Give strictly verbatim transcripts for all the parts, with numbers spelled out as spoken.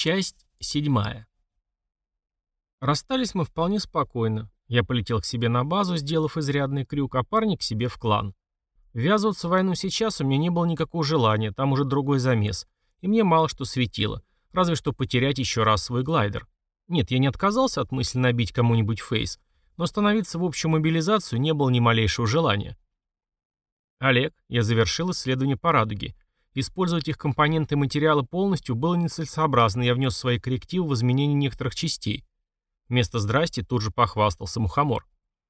Часть седьмая. Расстались мы вполне спокойно. Я полетел к себе на базу, сделав изрядный крюк, а парень к себе в клан. Ввязываться в войну сейчас у меня не было никакого желания, там уже другой замес. И мне мало что светило, разве что потерять еще раз свой глайдер. Нет, я не отказался от мысли набить кому-нибудь фейс, но становиться в общую мобилизацию не было ни малейшего желания. Олег, я завершил исследование по радуге. Использовать их компоненты и материалы полностью было нецелесообразно, я внес свои коррективы в изменение некоторых частей. Вместо «здрасти» тут же похвастался Мухомор.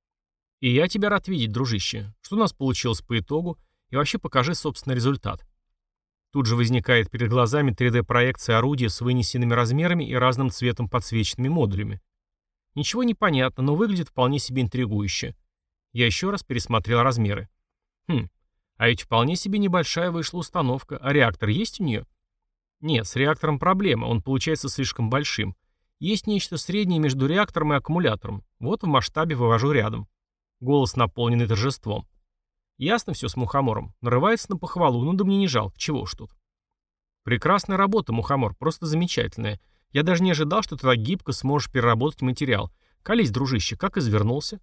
И я тебя рад видеть, дружище. Что у нас получилось по итогу? И вообще покажи собственный результат. Тут же возникает перед глазами три дэ-проекция орудия с вынесенными размерами и разным цветом подсвеченными модулями. Ничего не понятно, но выглядит вполне себе интригующе. Я еще раз пересмотрел размеры. Хм, а ведь вполне себе небольшая вышла установка. А реактор есть у нее? Нет, с реактором проблема, он получается слишком большим. Есть нечто среднее между реактором и аккумулятором. Вот в масштабе вывожу рядом. Голос наполненный торжеством. Ясно все с Мухомором. Нарывается на похвалу, ну да мне не жалко, чего уж тут. Прекрасная работа, Мухомор, просто замечательная. Я даже не ожидал, что ты так гибко сможешь переработать материал. Колись, дружище, как извернулся?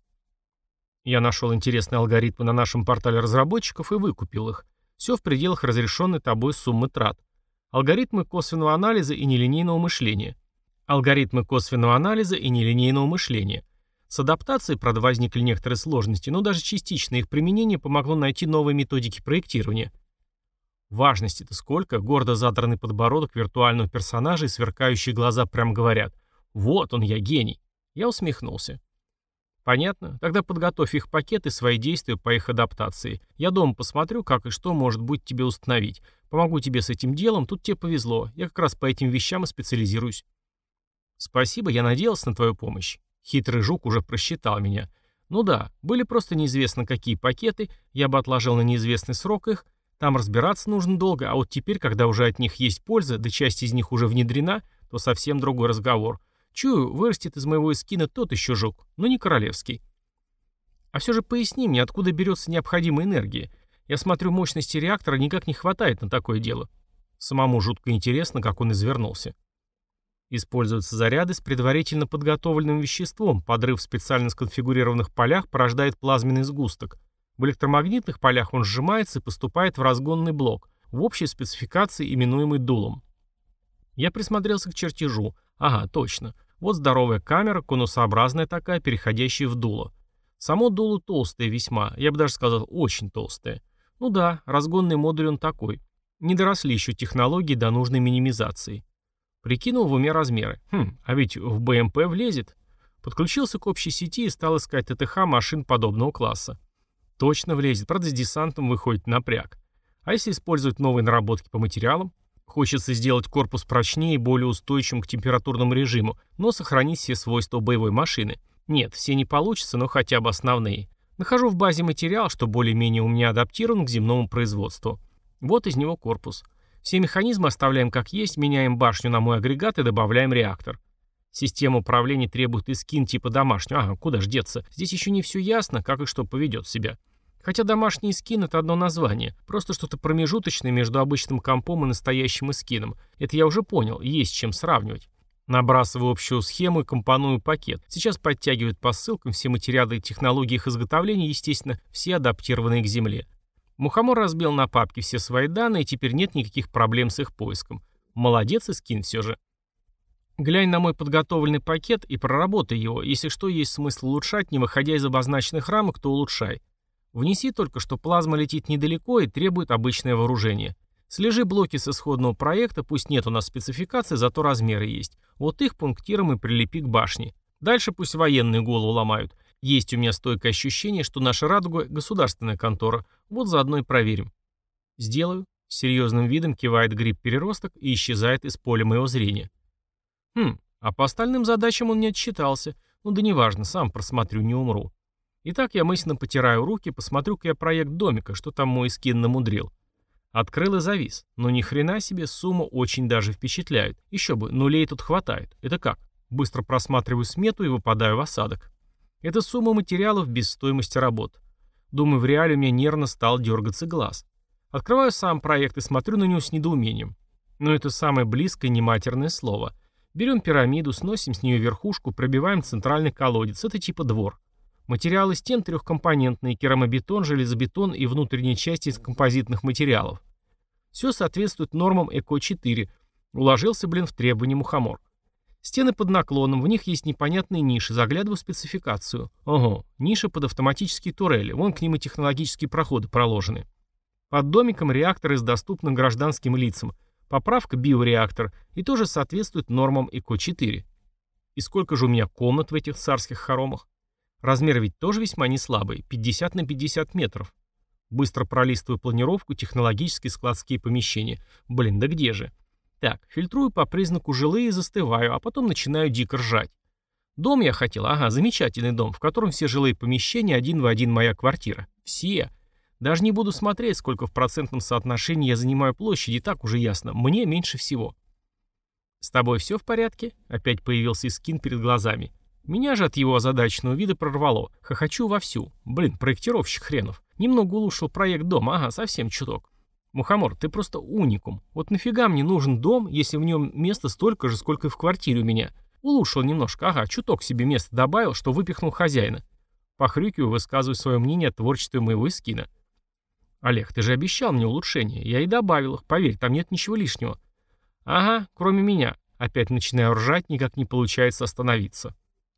Я нашел интересные алгоритмы на нашем портале разработчиков и выкупил их. Все в пределах разрешенной тобой суммы трат. Алгоритмы косвенного анализа и нелинейного мышления. Алгоритмы косвенного анализа и нелинейного мышления. С адаптацией, правда, возникли некоторые сложности, но даже частичное их применение помогло найти новые методики проектирования. Важности-то сколько, гордо задранный подбородок виртуального персонажа и сверкающие глаза прям говорят: «Вот он, я гений». Я усмехнулся. Понятно, тогда подготовь их пакет и свои действия по их адаптации. Я дома посмотрю, как и что может быть тебе установить. Помогу тебе с этим делом, тут тебе повезло, я как раз по этим вещам и специализируюсь. Спасибо, я надеялся на твою помощь. Хитрый жук уже просчитал меня. Ну да, были просто неизвестно какие пакеты, я бы отложил на неизвестный срок их, там разбираться нужно долго, а вот теперь, когда уже от них есть польза, да часть из них уже внедрена, то совсем другой разговор. Чую, вырастет из моего эскина тот еще жук, но не королевский. А все же поясни мне, откуда берется необходимая энергия. Я смотрю, мощности реактора никак не хватает на такое дело. Самому жутко интересно, как он извернулся. Используются заряды с предварительно подготовленным веществом. Подрыв в специально сконфигурированных полях порождает плазменный сгусток. В электромагнитных полях он сжимается и поступает в разгонный блок, в общей спецификации, именуемый дулом. Я присмотрелся к чертежу. Ага, точно. Вот здоровая камера, конусообразная такая, переходящая в дуло. Само дуло толстое весьма, я бы даже сказал, очень толстое. Ну да, разгонный модуль он такой. Не доросли еще технологии до нужной минимизации. Прикинул в уме размеры. Хм, а ведь в бэ эм пэ влезет. Подключился к общей сети и стал искать тэ тэ ха машин подобного класса. Точно влезет, правда с десантом выходит напряг. А если использовать новые наработки по материалам? Хочется сделать корпус прочнее и более устойчивым к температурному режиму, но сохранить все свойства боевой машины. Нет, все не получится, но хотя бы основные. Нахожу в базе материал, что более-менее у меня адаптирован к земному производству. Вот из него корпус. Все механизмы оставляем как есть, меняем башню на мой агрегат и добавляем реактор. Система управления требует и скин типа домашнего. Ага, куда ж деться? Здесь еще не все ясно, как и что поведет себя. Хотя домашний скин — это одно название. Просто что-то промежуточное между обычным компом и настоящим скином. Это я уже понял, есть с чем сравнивать. Набрасываю общую схему и компоную пакет. Сейчас подтягивают по ссылкам все материалы и технологии их изготовления, естественно, все адаптированные к земле. Мухомор разбил на папки все свои данные, и теперь нет никаких проблем с их поиском. Молодец и скин все же. Глянь на мой подготовленный пакет и проработай его. Если что есть смысл улучшать, не выходя из обозначенных рамок, то улучшай. Внеси только, что плазма летит недалеко и требует обычное вооружение. Слежи блоки с исходного проекта, пусть нет у нас спецификации, зато размеры есть. Вот их пунктиром и прилепи к башне. Дальше пусть военные голову ломают. Есть у меня стойкое ощущение, что наша «Радуга» — государственная контора. Вот заодно и проверим. Сделаю. С серьезным видом кивает гриб-переросток и исчезает из поля моего зрения. Хм, а по остальным задачам он не отчитался. Ну да неважно, сам просмотрю, не умру. Итак, я мысленно потираю руки, посмотрю-ка я проект домика, что там мой скин намудрил. Открыл и завис. Но ни хрена себе, сумма очень даже впечатляет. Еще бы, нулей тут хватает. Это как? Быстро просматриваю смету и выпадаю в осадок. Это сумма материалов без стоимости работ. Думаю, в реале у меня нервно стал дергаться глаз. Открываю сам проект и смотрю на него с недоумением. Но это самое близкое нематерное слово. Берем пирамиду, сносим с нее верхушку, пробиваем центральный колодец. Это типа двор. Материалы стен трехкомпонентные: керамобетон, железобетон и внутренние части из композитных материалов. Все соответствует нормам эко четыре. Уложился, блин, в требования мухомор. Стены под наклоном, в них есть непонятные ниши, заглядываю в спецификацию. Ого, ниши под автоматические турели, вон к ним и технологические проходы проложены. Под домиком реакторы с доступным гражданским лицам. Поправка биореактор и тоже соответствует нормам эко четыре. И сколько же у меня комнат в этих царских хоромах? Размер ведь тоже весьма неслабый, пятьдесят на пятьдесят метров. Быстро пролистываю планировку, технологические складские помещения. Блин, да где же? Так, фильтрую по признаку жилые и застываю, а потом начинаю дико ржать. Дом я хотел, ага, замечательный дом, в котором все жилые помещения один в один моя квартира. Все. Даже не буду смотреть, сколько в процентном соотношении я занимаю площади, и так уже ясно, мне меньше всего. «С тобой все в порядке?» Опять появился Искин перед глазами. Меня же от его озадаченного вида прорвало. Хохочу вовсю. Блин, проектировщик хренов. Немного улучшил проект дома, ага, совсем чуток. Мухомор, ты просто уникум. Вот нафига мне нужен дом, если в нем места столько же, сколько и в квартире у меня? Улучшил немножко, ага, чуток себе места добавил, что выпихнул хозяина. Похрюкиваю, высказываю свое мнение о творчестве моего Искина. Олег, ты же обещал мне улучшения. Я и добавил их, поверь, там нет ничего лишнего. Ага, кроме меня. Опять начинаю ржать, никак не получается остановиться.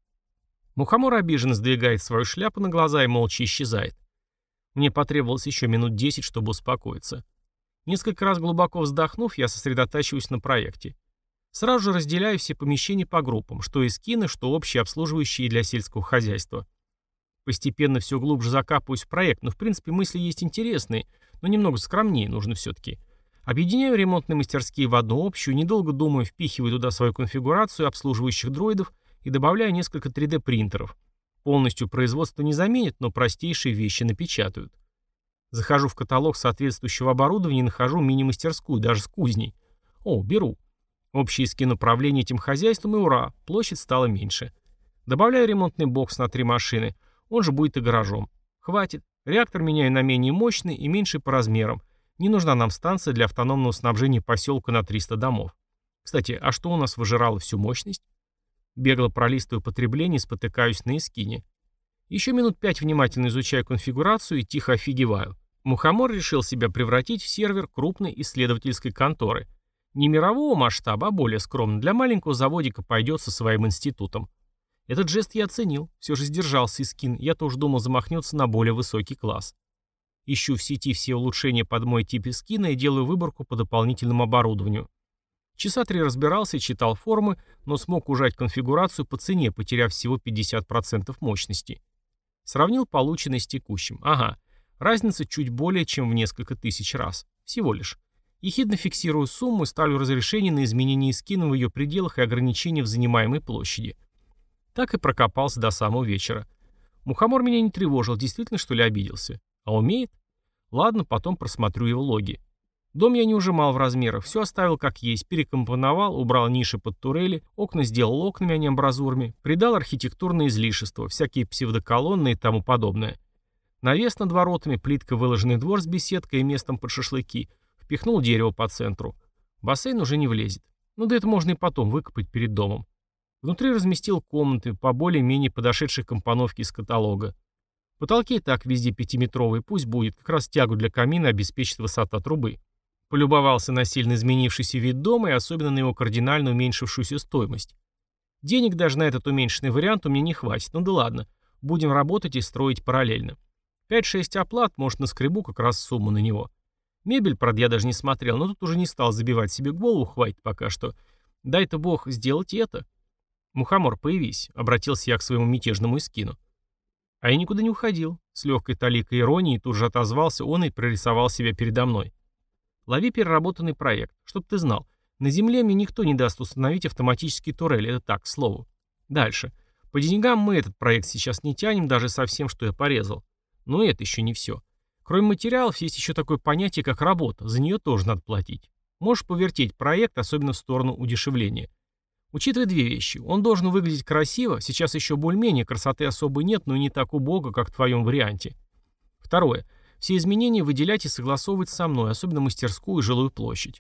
Мухомор обиженно сдвигает свою шляпу на глаза и молча исчезает. Мне потребовалось еще минут десять, чтобы успокоиться. Несколько раз глубоко вздохнув, я сосредотачиваюсь на проекте. Сразу же разделяю все помещения по группам, что эскины, что общие обслуживающие для сельского хозяйства. Постепенно все глубже закапываюсь в проект, но в принципе мысли есть интересные, но немного скромнее нужно все-таки. Объединяю ремонтные мастерские в одну общую, недолго думаю, впихиваю туда свою конфигурацию обслуживающих дроидов и добавляю несколько три дэ принтеров. Полностью производство не заменит, но простейшие вещи напечатают. Захожу в каталог соответствующего оборудования и нахожу мини-мастерскую, даже с кузней. О, беру. Общий скин управления этим хозяйством, и ура, площадь стала меньше. Добавляю ремонтный бокс на три машины, он же будет и гаражом. Хватит. Реактор меняю на менее мощный и меньший по размерам. Не нужна нам станция для автономного снабжения поселка на триста домов. Кстати, а что у нас выжирало всю мощность? Бегло пролистываю потребление и спотыкаюсь на эскине. Еще минут пять внимательно изучаю конфигурацию и тихо офигеваю. Мухомор решил себя превратить в сервер крупной исследовательской конторы. Не мирового масштаба, а более скромно. Для маленького заводика пойдет со своим институтом. Этот жест я оценил. Все же сдержался Искин. Я тоже думал замахнется на более высокий класс. Ищу в сети все улучшения под мой тип эскина и делаю выборку по дополнительному оборудованию. Часа три разбирался и читал формы, но смог ужать конфигурацию по цене, потеряв всего пятьдесят процентов мощности. Сравнил полученное с текущим. Ага, разница чуть более чем в несколько тысяч раз. Всего лишь. Ехидно фиксирую сумму и ставлю разрешение на изменение эскина в ее пределах и ограничения в занимаемой площади. Так и прокопался до самого вечера. Мухомор меня не тревожил, действительно, что ли, обиделся. А умеет? Ладно, потом просмотрю его логи. Дом я не ужимал в размерах, все оставил как есть, перекомпоновал, убрал ниши под турели, окна сделал окнами, а не амбразурами, придал архитектурное излишество, всякие псевдоколонны и тому подобное. Навес над воротами, плитка, выложенный двор с беседкой и местом под шашлыки, впихнул дерево по центру. Бассейн уже не влезет. Ну да это можно и потом выкопать перед домом. Внутри разместил комнаты, по более-менее подошедшей компоновке из каталога. Потолки и так везде пятиметровые, пусть будет, как раз тягу для камина обеспечит высота трубы. Полюбовался на сильно изменившийся вид дома и особенно на его кардинально уменьшившуюся стоимость. Денег даже на этот уменьшенный вариант у меня не хватит, ну да ладно, будем работать и строить параллельно. пять-шесть оплат, может наскребу как раз сумму на него. Мебель, правда, я даже не смотрел, но тут уже не стал забивать себе голову, хватит пока что. Дай-то бог сделать это. Мухомор, появись, обратился я к своему мятежному эскину. А я никуда не уходил. С легкой толикой иронии тут же отозвался он и прорисовал себя передо мной. Лови переработанный проект. Чтоб ты знал, на Земле мне никто не даст установить автоматические турели. Это так, к слову. Дальше. По деньгам мы этот проект сейчас не тянем, даже со всем, что я порезал. Но это еще не все. Кроме материалов, есть еще такое понятие, как работа. За нее тоже надо платить. Можешь повертеть проект, особенно в сторону удешевления. Учитывая две вещи. Он должен выглядеть красиво. Сейчас еще более-менее красоты особой нет, но и не так убого, как в твоем варианте. Второе. Все изменения выделять и согласовывать со мной, особенно мастерскую и жилую площадь.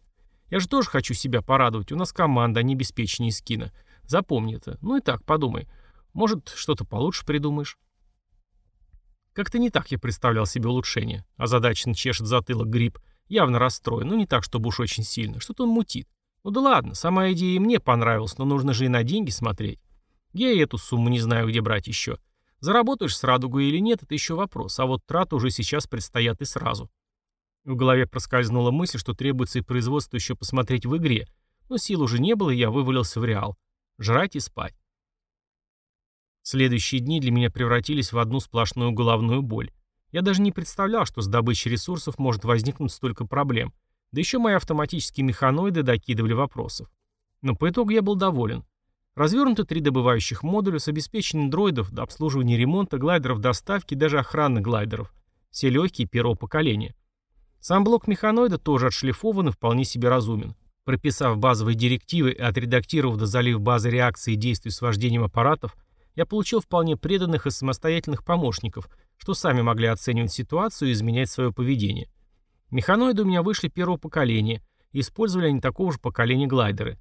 Я же тоже хочу себя порадовать. У нас команда, а не обеспечение скина. Запомни это. Ну и так, подумай. Может, что-то получше придумаешь. Как-то не так я представлял себе улучшение. Озадаченно чешет затылок Гриб. Явно расстроен, но не так, чтобы уж очень сильно. Что-то он мутит. Ну да ладно, сама идея и мне понравилась, но нужно же и на деньги смотреть. Я и эту сумму не знаю, где брать еще. Заработаешь с радугой или нет, это еще вопрос, а вот траты уже сейчас предстоят и сразу. В голове проскользнула мысль, что требуется и производство еще посмотреть в игре, но сил уже не было, и я вывалился в реал. Жрать и спать. Следующие дни для меня превратились в одну сплошную головную боль. Я даже не представлял, что с добычей ресурсов может возникнуть столько проблем. Да еще мои автоматические механоиды докидывали вопросов. Но по итогу я был доволен. Развернуты три добывающих модуля с обеспечением дроидов до обслуживания ремонта, глайдеров доставки, даже охраны глайдеров. Все легкие первого поколения. Сам блок механоида тоже отшлифован и вполне себе разумен. Прописав базовые директивы и отредактировав до залив базы реакции и действий с вождением аппаратов, я получил вполне преданных и самостоятельных помощников, что сами могли оценивать ситуацию и изменять свое поведение. Механоиды у меня вышли первого поколения, и использовали они такого же поколения глайдеры.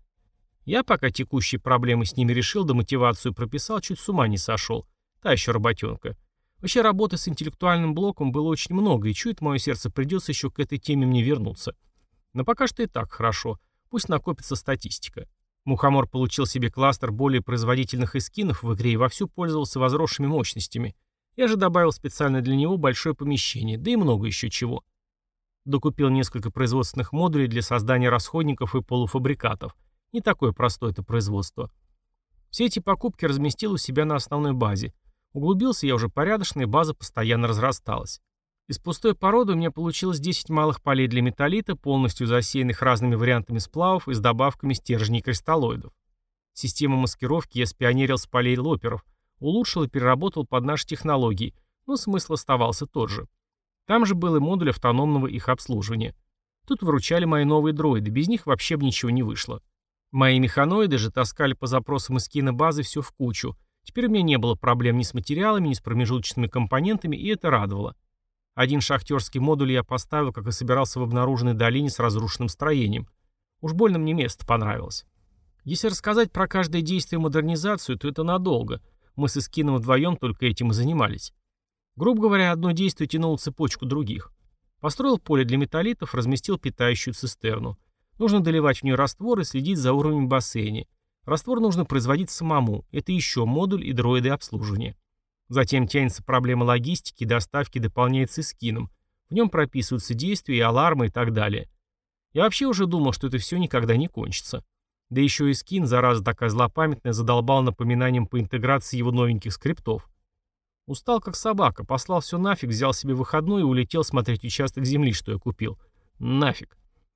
Я пока текущие проблемы с ними решил, да мотивацию прописал, чуть с ума не сошел. Та еще работенка. Вообще работы с интеллектуальным блоком было очень много, и чует мое сердце, придется еще к этой теме мне вернуться. Но пока что и так хорошо. Пусть накопится статистика. Мухомор получил себе кластер более производительных эскинов в игре и вовсю пользовался возросшими мощностями. Я же добавил специально для него большое помещение, да и много еще чего. Докупил несколько производственных модулей для создания расходников и полуфабрикатов. Не такое простое это производство. Все эти покупки разместил у себя на основной базе. Углубился я уже порядочно, и база постоянно разрасталась. Из пустой породы у меня получилось десять малых полей для металлита, полностью засеянных разными вариантами сплавов и с добавками стержней и кристаллоидов. Систему маскировки я спионерил с полей лоперов, улучшил и переработал под наши технологии, но смысл оставался тот же. Там же был и модуль автономного их обслуживания. Тут выручали мои новые дроиды, без них вообще бы ничего не вышло. Мои механоиды же таскали по запросам из кинобазы все в кучу. Теперь у меня не было проблем ни с материалами, ни с промежуточными компонентами, и это радовало. Один шахтерский модуль я поставил, как и собирался в обнаруженной долине с разрушенным строением. Уж больно мне место понравилось. Если рассказать про каждое действие и модернизацию, то это надолго. Мы с Искином вдвоем только этим и занимались. Грубо говоря, одно действие тянуло цепочку других. Построил поле для металлитов, разместил питающую цистерну. Нужно доливать в нее раствор и следить за уровнем бассейна. Раствор нужно производить самому. Это еще модуль и дроиды обслуживания. Затем тянется проблема логистики, доставки дополняется Искином. В нем прописываются действия и алармы и так далее. Я вообще уже думал, что это все никогда не кончится. Да еще и Искин, зараза такая злопамятная, задолбал напоминанием по интеграции его новеньких скриптов. Устал как собака, послал все нафиг, взял себе выходной и улетел смотреть участок земли, что я купил. Нафиг.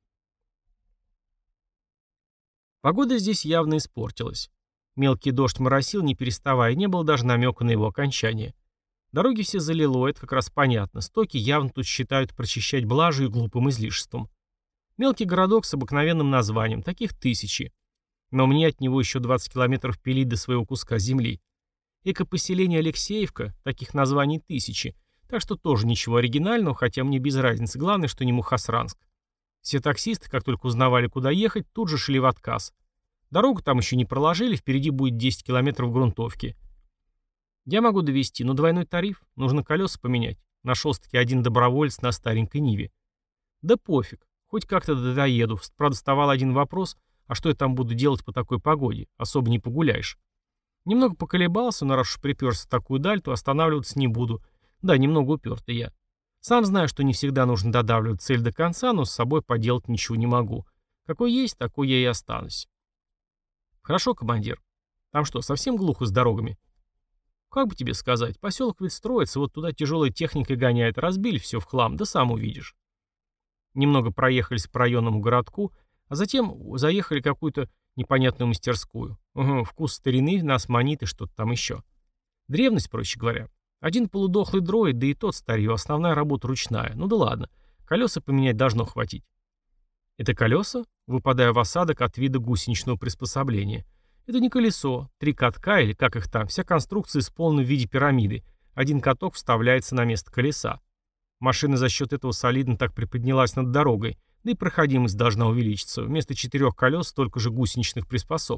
Погода здесь явно испортилась. Мелкий дождь моросил, не переставая, не было даже намека на его окончание. Дороги все залило, это как раз понятно. Стоки явно тут считают прочищать блажью и глупым излишеством. Мелкий городок с обыкновенным названием, таких тысячи. Но мне от него еще двадцать километров пилить до своего куска земли. Экопоселение Алексеевка, таких названий тысячи, так что тоже ничего оригинального, хотя мне без разницы, главное, что не Мухосранск. Все таксисты, как только узнавали, куда ехать, тут же шли в отказ. Дорогу там еще не проложили, впереди будет десять километров грунтовки. Я могу довести, но двойной тариф, нужно колеса поменять. Нашелся-таки один доброволец на старенькой Ниве. Да пофиг, хоть как-то доеду. Правда, вставал один вопрос, а что я там буду делать по такой погоде? Особо не погуляешь. Немного поколебался, но раз уж приперся в такую даль, то останавливаться не буду. Да, немного упертый я. Сам знаю, что не всегда нужно додавливать цель до конца, но с собой поделать ничего не могу. Какой есть, такой я и останусь. Хорошо, командир. Там что, совсем глухо с дорогами? Как бы тебе сказать, поселок ведь строится, вот туда тяжелая техника гоняет, разбили все в хлам, да сам увидишь. Немного проехались по районному городку, а затем заехали в какую-то непонятную мастерскую. Угу, вкус старины нас манит и что-то там еще. Древность, проще говоря. Один полудохлый дроид, да и тот старье, основная работа ручная. Ну да ладно, колеса поменять должно хватить. Это колеса? Выпадая в осадок от вида гусеничного приспособления. Это не колесо, три катка или как их там, вся конструкция исполнена в виде пирамиды. Один каток вставляется на место колеса. Машина за счет этого солидно так приподнялась над дорогой, Да и проходимость должна увеличиться. Вместо четырех колес столько же гусеничных приспособ.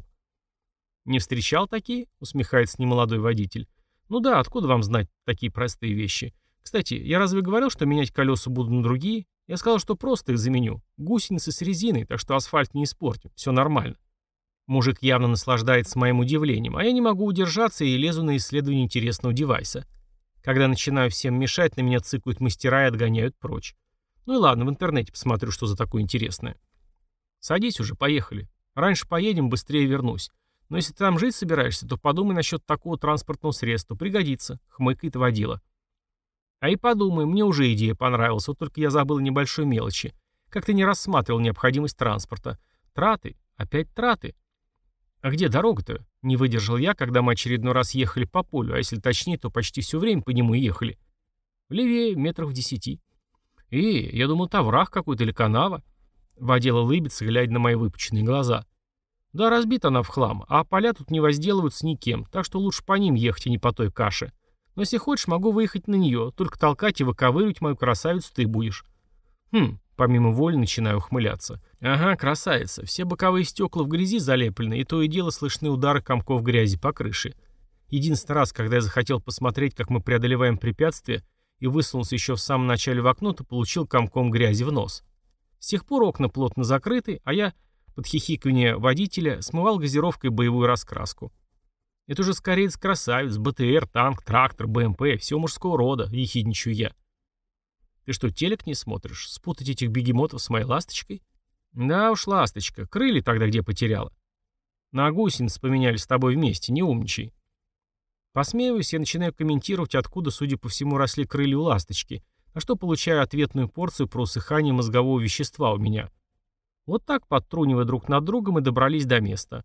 «Не встречал такие?» — усмехается немолодой водитель. «Ну да, откуда вам знать такие простые вещи? Кстати, я разве говорил, что менять колеса буду на другие? Я сказал, что просто их заменю. Гусеницы с резиной, так что асфальт не испортим. Все нормально». Мужик явно наслаждается моим удивлением, а я не могу удержаться и лезу на исследование интересного девайса. Когда начинаю всем мешать, на меня цыкают мастера и отгоняют прочь. Ну и ладно, в интернете посмотрю, что за такое интересное. «Садись уже, поехали. Раньше поедем, быстрее вернусь. Но если ты там жить собираешься, то подумай насчет такого транспортного средства. Пригодится», — хмыкает водила. «А и подумай, мне уже идея понравилась, вот только я забыл небольшой мелочи. Как ты не рассматривал необходимость транспорта? Траты, опять траты». «А где дорога-то?» — не выдержал я, когда мы очередной раз ехали по полю, а если точнее, то почти все время по нему ехали. «Левее, метров в десяти». «Эй, я думал, это овраг какой-то или канава». Водила улыбится, глядя на мои выпученные глаза. «Да, разбита она в хлам, а поля тут не возделываются никем, так что лучше по ним ехать, а не по той каше. Но если хочешь, могу выехать на нее, только толкать и выковыривать мою красавицу ты будешь». «Хм», помимо воли начинаю ухмыляться. «Ага, красавица, все боковые стекла в грязи залеплены, и то и дело слышны удары комков грязи по крыше. Единственный раз, когда я захотел посмотреть, как мы преодолеваем препятствия, и высунулся еще в самом начале в окно, то получил комком грязи в нос. С тех пор окна плотно закрыты, а я, под хихиканье водителя, смывал газировкой боевую раскраску. «Это уже скорее красавец, БТР, танк, трактор, БМП, все мужского рода», — ехидничаю я. «Ты что, телек не смотришь? Спутать этих бегемотов с моей ласточкой?» «Да уж, ласточка, крылья тогда где потеряла?» «На гусениц поменяли с тобой вместе, не умничай». Посмеиваюсь, я начинаю комментировать, откуда, судя по всему, росли крылья у ласточки, на что получаю ответную порцию про усыхание мозгового вещества у меня. Вот так, подтрунивая друг над другом, и добрались до места.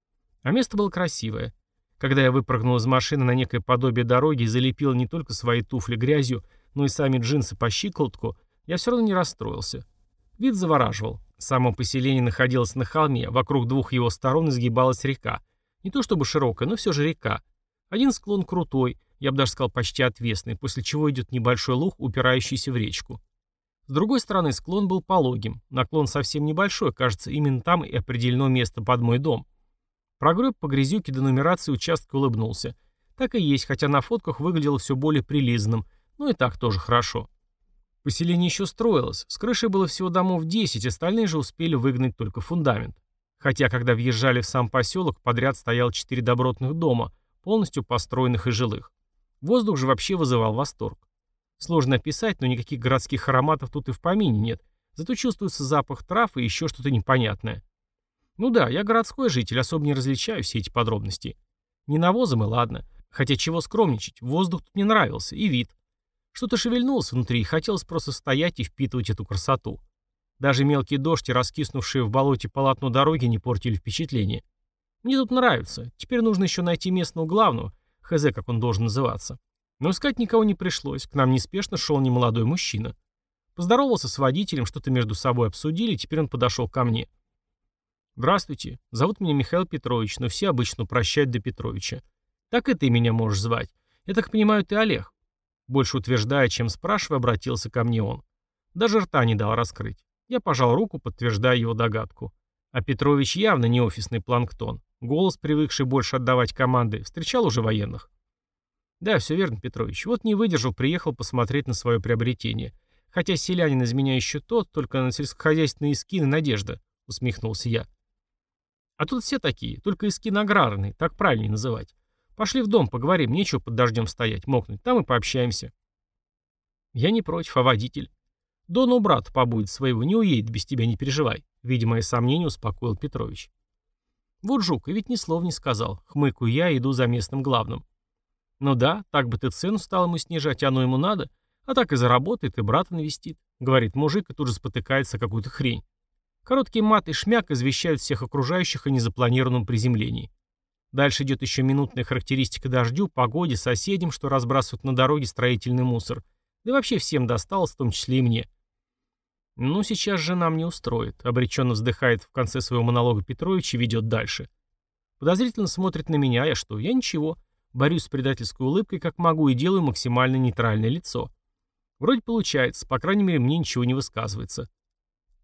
А место было красивое. Когда я выпрыгнул из машины на некое подобие дороги и залепил не только свои туфли грязью, но и сами джинсы по щиколотку, я все равно не расстроился. Вид завораживал. Само поселение находилось на холме, вокруг двух его сторон изгибалась река. Не то чтобы широкая, но все же река. Один склон крутой, я бы даже сказал почти отвесный, после чего идет небольшой луг, упирающийся в речку. С другой стороны склон был пологим, наклон совсем небольшой, кажется, именно там и определено место под мой дом. Прогреб по грязюке до нумерации участка улыбнулся. Так и есть, хотя на фотках выглядело все более прилизанным, но и так тоже хорошо. Поселение еще строилось, с крышей было всего домов десять, остальные же успели выгнать только фундамент. Хотя, когда въезжали в сам поселок, подряд стояло четыре добротных дома, полностью построенных и жилых. Воздух же вообще вызывал восторг. Сложно описать, но никаких городских ароматов тут и в помине нет, зато чувствуется запах трав и еще что-то непонятное. Ну да, я городской житель, особо не различаю все эти подробности. Не навозом и ладно, хотя чего скромничать, воздух тут не нравился, и вид. Что-то шевельнулось внутри, и хотелось просто стоять и впитывать эту красоту. Даже мелкий дождь и раскиснувшие в болоте полотно дороги не портили впечатление. Мне тут нравится. Теперь нужно еще найти местного главного, хз, как он должен называться. Но искать никого не пришлось. К нам неспешно шел немолодой мужчина. Поздоровался с водителем, что-то между собой обсудили, теперь он подошел ко мне. «Здравствуйте. Зовут меня Михаил Петрович, но все обычно упрощают до Петровича. Так и ты меня можешь звать. Я так понимаю, ты Олег?» Больше утверждая, чем спрашивая, обратился ко мне он. Даже рта не дал раскрыть. Я пожал руку, подтверждая его догадку. А Петрович явно не офисный планктон. Голос, привыкший больше отдавать команды, встречал уже военных. «Да, все верно, Петрович. Вот не выдержал, приехал посмотреть на свое приобретение. Хотя селянин из меня еще тот, только на сельскохозяйственные скины надежда», — усмехнулся я. «А тут все такие, только эскин аграрный, так правильнее называть. Пошли в дом, поговорим, нечего под дождем стоять, мокнуть, там и пообщаемся». «Я не против, а водитель?» «Дон у брата побудет своего, не уедет без тебя, не переживай», — видимо, и сомнения успокоил Петрович. «Вот жук, и ведь ни слова не сказал. Хмыкаю я и иду за местным главным. Ну да, так бы ты цену стал ему снижать, оно ему надо, а так и заработает, и брата навестит», — говорит мужик и тут же спотыкается о какую-то хрень. Короткий мат и шмяк извещают всех окружающих о незапланированном приземлении. Дальше идет еще минутная характеристика дождю, погоде, соседям, что разбрасывают на дороге строительный мусор. Да и вообще всем досталось, в том числе и мне. «Ну, сейчас же нам не устроит», — обреченно вздыхает в конце своего монолога Петрович и ведет дальше. Подозрительно смотрит на меня, я что? Я ничего. Борюсь с предательской улыбкой, как могу, и делаю максимально нейтральное лицо. Вроде получается, по крайней мере, мне ничего не высказывается.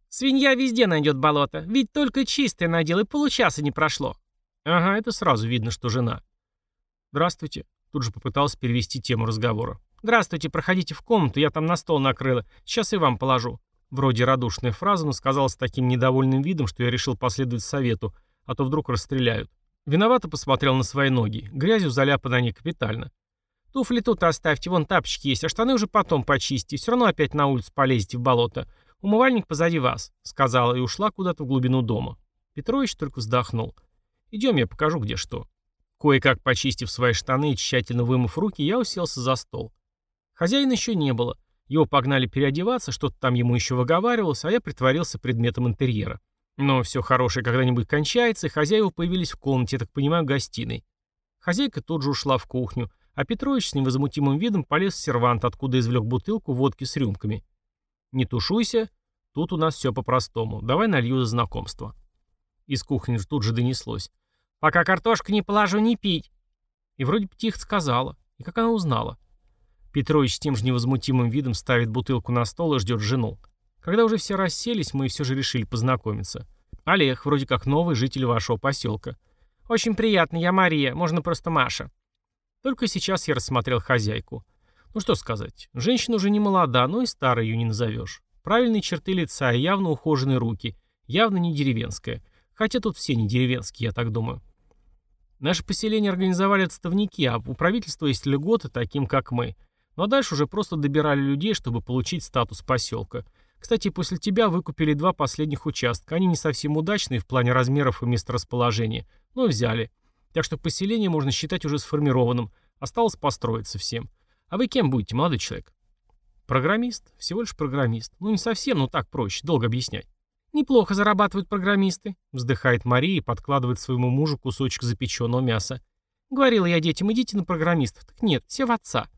Свинья везде найдет болото, ведь только чистое надел, и получаса не прошло. Ага, это сразу видно, что жена. Здравствуйте. Тут же попытался перевести тему разговора. Здравствуйте, проходите в комнату, я там на стол накрыла. Сейчас и вам положу. Вроде радушная фраза, но сказала с таким недовольным видом, что я решил последовать совету, а то вдруг расстреляют. Виновато посмотрел на свои ноги. Грязью заляпаны они капитально. Туфли тут оставьте, вон тапочки есть, а штаны уже потом почистите. Все равно опять на улицу полезете в болото. Умывальник позади вас, сказала и ушла куда-то в глубину дома. Петрович только вздохнул. Идем, я покажу, где что. Кое-как почистив свои штаны и тщательно вымыв руки, я уселся за стол. Хозяина еще не было. Его погнали переодеваться, что-то там ему еще выговаривалось, а я притворился предметом интерьера. Но все хорошее когда-нибудь кончается, и хозяева появились в комнате, я так понимаю, гостиной. Хозяйка тут же ушла в кухню, а Петрович с невозмутимым видом полез в сервант, откуда извлек бутылку водки с рюмками. «Не тушуйся, тут у нас все по-простому. Давай налью за знакомство». Из кухни тут же донеслось. «Пока картошку не положу, не пить». И вроде бы тихо сказала. И как она узнала? Петрович с тем же невозмутимым видом ставит бутылку на стол и ждет жену. Когда уже все расселись, мы все же решили познакомиться. Олег, вроде как новый житель вашего поселка. Очень приятно, я Мария, можно просто Маша. Только сейчас я рассмотрел хозяйку. Ну что сказать, женщина уже не молода, но и старой ее не назовешь. Правильные черты лица и явно ухоженные руки, явно не деревенская. Хотя тут все не деревенские, я так думаю. Наше поселение организовали отставники, а у правительства есть льготы таким, как мы. Ну а дальше уже просто добирали людей, чтобы получить статус поселка. Кстати, после тебя выкупили два последних участка. Они не совсем удачные в плане размеров и месторасположения, но взяли. Так что поселение можно считать уже сформированным. Осталось построиться всем. А вы кем будете, молодой человек? Программист. Всего лишь программист. Ну не совсем, но так проще. Долго объяснять. Неплохо зарабатывают программисты. Вздыхает Мария и подкладывает своему мужу кусочек запеченного мяса. Говорила я детям, идите на программистов. Так нет, все в отца.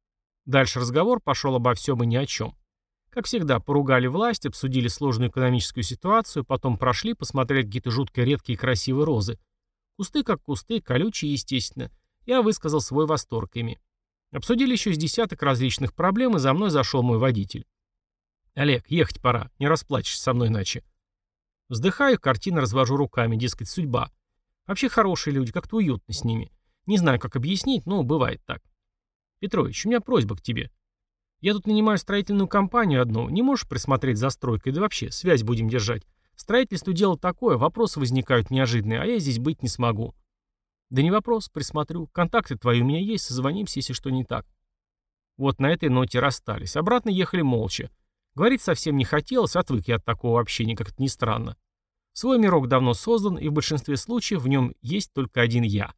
Дальше разговор пошел обо всем и ни о чем. Как всегда, поругали власть, обсудили сложную экономическую ситуацию, потом прошли, посмотрели какие-то жутко редкие и красивые розы. Кусты как кусты, колючие, естественно. Я высказал свой восторг ими. Обсудили еще с десяток различных проблем, и за мной зашел мой водитель. «Олег, ехать пора, не расплачешься со мной иначе». Вздыхаю, картина развожу руками, дескать, судьба. Вообще хорошие люди, как-то уютно с ними. Не знаю, как объяснить, но бывает так. Петрович, у меня просьба к тебе. Я тут нанимаю строительную компанию одну, не можешь присмотреть за стройкой, да вообще, связь будем держать. Строительство дело такое, вопросы возникают неожиданные, а я здесь быть не смогу. Да не вопрос, присмотрю. Контакты твои у меня есть, созвонимся, если что не так. Вот на этой ноте расстались. Обратно ехали молча. Говорить совсем не хотелось, отвык я от такого общения, как это ни странно. Свой мирок давно создан, и в большинстве случаев в нем есть только один я.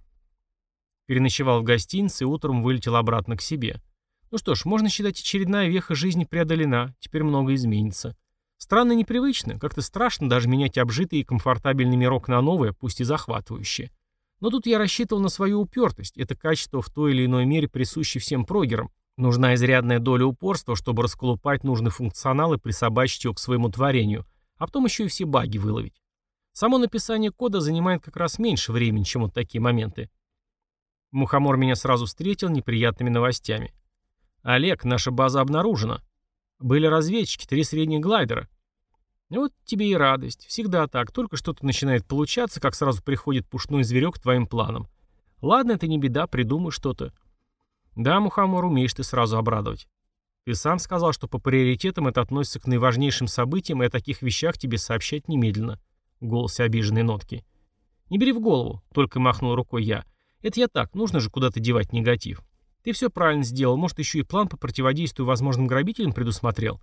Переночевал в гостинице и утром вылетел обратно к себе. Ну что ж, можно считать, очередная веха жизни преодолена, теперь многое изменится. Странно и непривычно, как-то страшно даже менять обжитый и комфортабельный мирок на новое, пусть и захватывающее. Но тут я рассчитывал на свою упертость, это качество в той или иной мере присуще всем прогерам. Нужна изрядная доля упорства, чтобы расколупать нужный функционал и присобачить его к своему творению, а потом еще и все баги выловить. Само написание кода занимает как раз меньше времени, чем вот такие моменты. Мухомор меня сразу встретил неприятными новостями. «Олег, наша база обнаружена. Были разведчики, три средних глайдера». Вот тебе и радость. Всегда так. Только что-то начинает получаться, как сразу приходит пушной зверек к твоим планам. Ладно, это не беда, придумай что-то. Да, Мухомор, умеешь ты сразу обрадовать. Ты сам сказал, что по приоритетам это относится к наиважнейшим событиям, и о таких вещах тебе сообщать немедленно. В голосе обиженной нотки. Не бери в голову, только махнул рукой я. Это я так, нужно же куда-то девать негатив. Ты все правильно сделал, может, еще и план по противодействию возможным грабителям предусмотрел?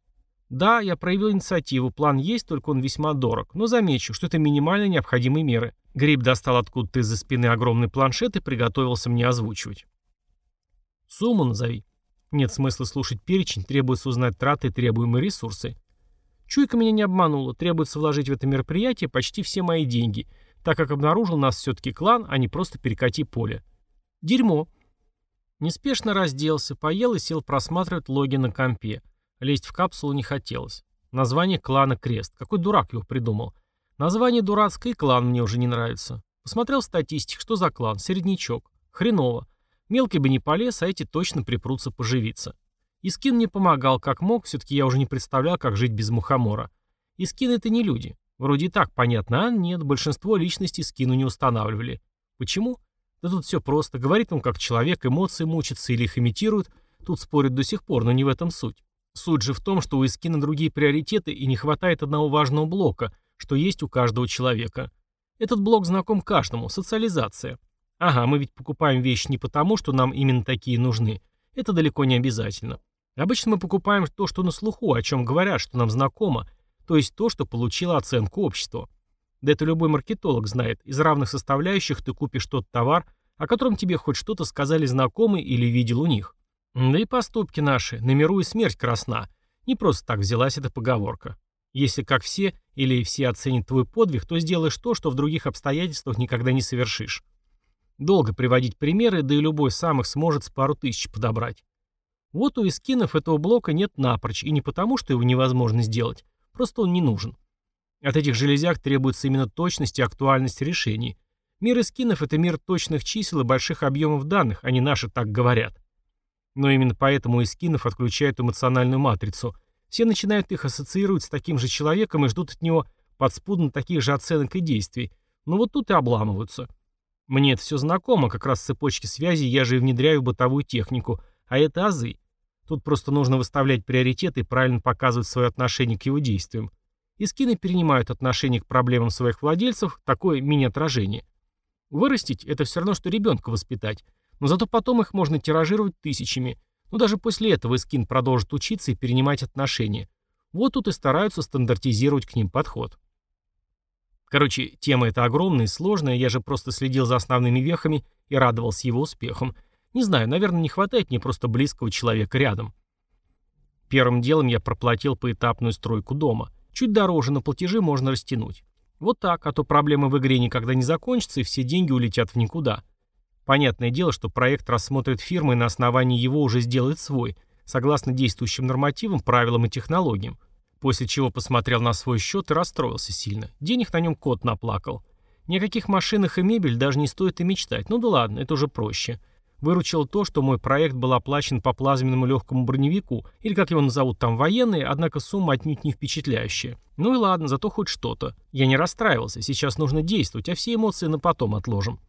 Да, я проявил инициативу, план есть, только он весьма дорог, но замечу, что это минимально необходимые меры. Гриб достал откуда-то из-за спины огромный планшет и приготовился мне озвучивать. Сумму назови. Нет смысла слушать перечень, требуется узнать траты и требуемые ресурсы. Чуйка меня не обманула, требуется вложить в это мероприятие почти все мои деньги, так как обнаружил нас все-таки клан, а не просто перекати поле. Дерьмо. Неспешно разделся, поел и сел просматривать логи на компе. Лезть в капсулу не хотелось. Название клана Крест. Какой дурак его придумал? Название дурацкое, и клан мне уже не нравится. Посмотрел статистику, что за клан? Середнячок. Хреново. Мелкий бы не полез, а эти точно припрутся поживиться. Искин мне помогал как мог, все-таки я уже не представлял, как жить без Мухомора. И скины это не люди. Вроде и так понятно, а нет, большинство личностей скину не устанавливали. Почему? Да тут все просто. Говорит он как человек, эмоции мучатся или их имитируют. Тут спорят до сих пор, но не в этом суть. Суть же в том, что у Искина другие приоритеты и не хватает одного важного блока, что есть у каждого человека. Этот блок знаком каждому – социализация. Ага, мы ведь покупаем вещи не потому, что нам именно такие нужны. Это далеко не обязательно. Обычно мы покупаем то, что на слуху, о чем говорят, что нам знакомо, то есть то, что получило оценку общества. Да это любой маркетолог знает. Из равных составляющих ты купишь тот товар, о котором тебе хоть что-то сказали знакомые или видел у них. Да и поступки наши, на миру и смерть красна. Не просто так взялась эта поговорка. Если как все, или все оценят твой подвиг, то сделаешь то, что в других обстоятельствах никогда не совершишь. Долго приводить примеры, да и любой сам их сможет с пару тысяч подобрать. Вот у эскинов этого блока нет напрочь, и не потому, что его невозможно сделать, просто он не нужен. От этих железяк требуется именно точность и актуальность решений. Мир эскинов — это мир точных чисел и больших объемов данных, они наши так говорят. Но именно поэтому у эскинов отключают эмоциональную матрицу. Все начинают их ассоциировать с таким же человеком и ждут от него подспудно таких же оценок и действий. Но вот тут и обламываются. Мне это все знакомо, как раз цепочки связи я же и внедряю в бытовую технику, а это азы. Тут просто нужно выставлять приоритеты и правильно показывать свое отношение к его действиям. И скины перенимают отношение к проблемам своих владельцев, такое мини-отражение. Вырастить – это все равно, что ребенка воспитать, но зато потом их можно тиражировать тысячами. Но даже после этого скин продолжит учиться и перенимать отношения. Вот тут и стараются стандартизировать к ним подход. Короче, тема эта огромная и сложная, я же просто следил за основными вехами и радовался его успехам. Не знаю, наверное, не хватает мне просто близкого человека рядом. Первым делом я проплатил поэтапную стройку дома. Чуть дороже, но платежи можно растянуть. Вот так, а то проблемы в игре никогда не закончатся и все деньги улетят в никуда. Понятное дело, что проект рассмотрит фирма и на основании его уже сделает свой, согласно действующим нормативам, правилам и технологиям. После чего посмотрел на свой счет и расстроился сильно. Денег на нем кот наплакал. Ни о каких машинах и мебель даже не стоит и мечтать. Ну да ладно, это уже проще. Выручило то, что мой проект был оплачен по плазменному легкому броневику, или как его назовут там военные, однако сумма отнюдь не впечатляющая. Ну и ладно, зато хоть что-то. Я не расстраивался, сейчас нужно действовать, а все эмоции на потом отложим.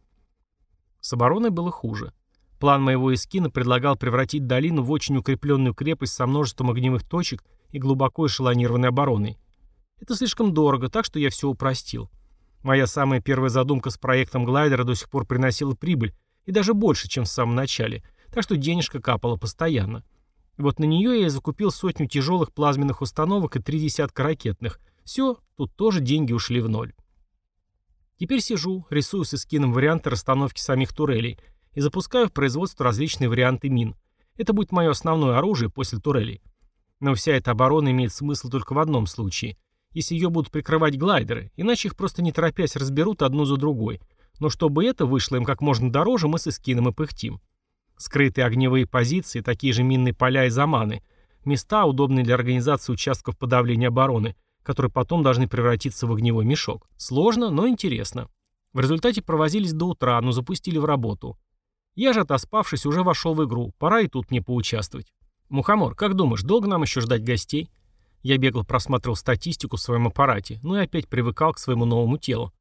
С обороной было хуже. План моего эскина предлагал превратить долину в очень укрепленную крепость со множеством огневых точек и глубоко эшелонированной обороной. Это слишком дорого, так что я все упростил. Моя самая первая задумка с проектом глайдера до сих пор приносила прибыль, и даже больше, чем в самом начале, так что денежка капала постоянно. Вот на нее я и закупил сотню тяжелых плазменных установок и три десятка ракетных. Все, тут тоже деньги ушли в ноль. Теперь сижу, рисую с эскином варианты расстановки самих турелей и запускаю в производство различные варианты мин. Это будет мое основное оружие после турелей. Но вся эта оборона имеет смысл только в одном случае, если ее будут прикрывать глайдеры, иначе их просто не торопясь разберут одну за другой. Но чтобы это вышло им как можно дороже, мы с эскином и пыхтим. Скрытые огневые позиции, такие же минные поля и заманы. Места, удобные для организации участков подавления обороны, которые потом должны превратиться в огневой мешок. Сложно, но интересно. В результате провозились до утра, но запустили в работу. Я же, отоспавшись, уже вошел в игру. Пора и тут мне поучаствовать. Мухомор, как думаешь, долго нам еще ждать гостей? Я бегло просматривал статистику в своем аппарате, ну и опять привыкал к своему новому телу.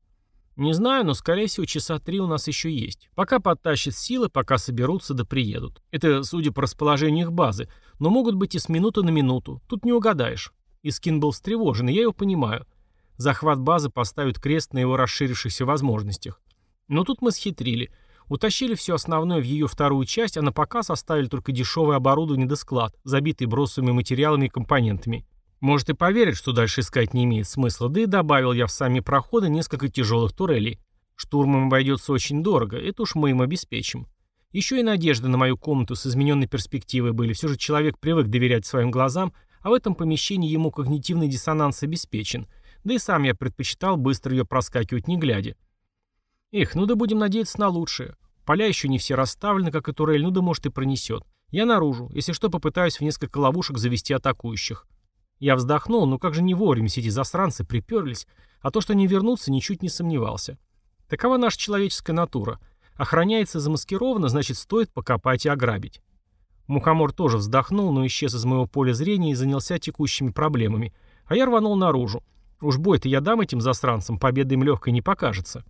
Не знаю, но, скорее всего, часа три у нас еще есть. Пока подтащат силы, пока соберутся да приедут. Это, судя по расположению их базы, но могут быть и с минуты на минуту. Тут не угадаешь. Искин был встревожен, и я его понимаю. Захват базы поставит крест на его расширившихся возможностях. Но тут мы схитрили. Утащили все основное в ее вторую часть, а на показ оставили только дешевое оборудование да склад, забитый бросовыми материалами и компонентами. Может и поверить, что дальше искать не имеет смысла, да и добавил я в сами проходы несколько тяжелых турелей. Штурмом обойдется очень дорого, это уж мы им обеспечим. Еще и надежды на мою комнату с измененной перспективой были, все же человек привык доверять своим глазам, а в этом помещении ему когнитивный диссонанс обеспечен, да и сам я предпочитал быстро ее проскакивать не глядя. Эх, ну да будем надеяться на лучшее. Поля еще не все расставлены, как и турель, ну да может и пронесет. Я наружу, если что, попытаюсь в несколько ловушек завести атакующих. Я вздохнул, но как же не вовремя все эти засранцы приперлись, а то, что не вернутся, ничуть не сомневался. Такова наша человеческая натура. Охраняется замаскировано, значит, стоит покопать и ограбить. Мухомор тоже вздохнул, но исчез из моего поля зрения и занялся текущими проблемами. а я рванул наружу. Уж бой-то я дам этим засранцам, победа им легкой не покажется.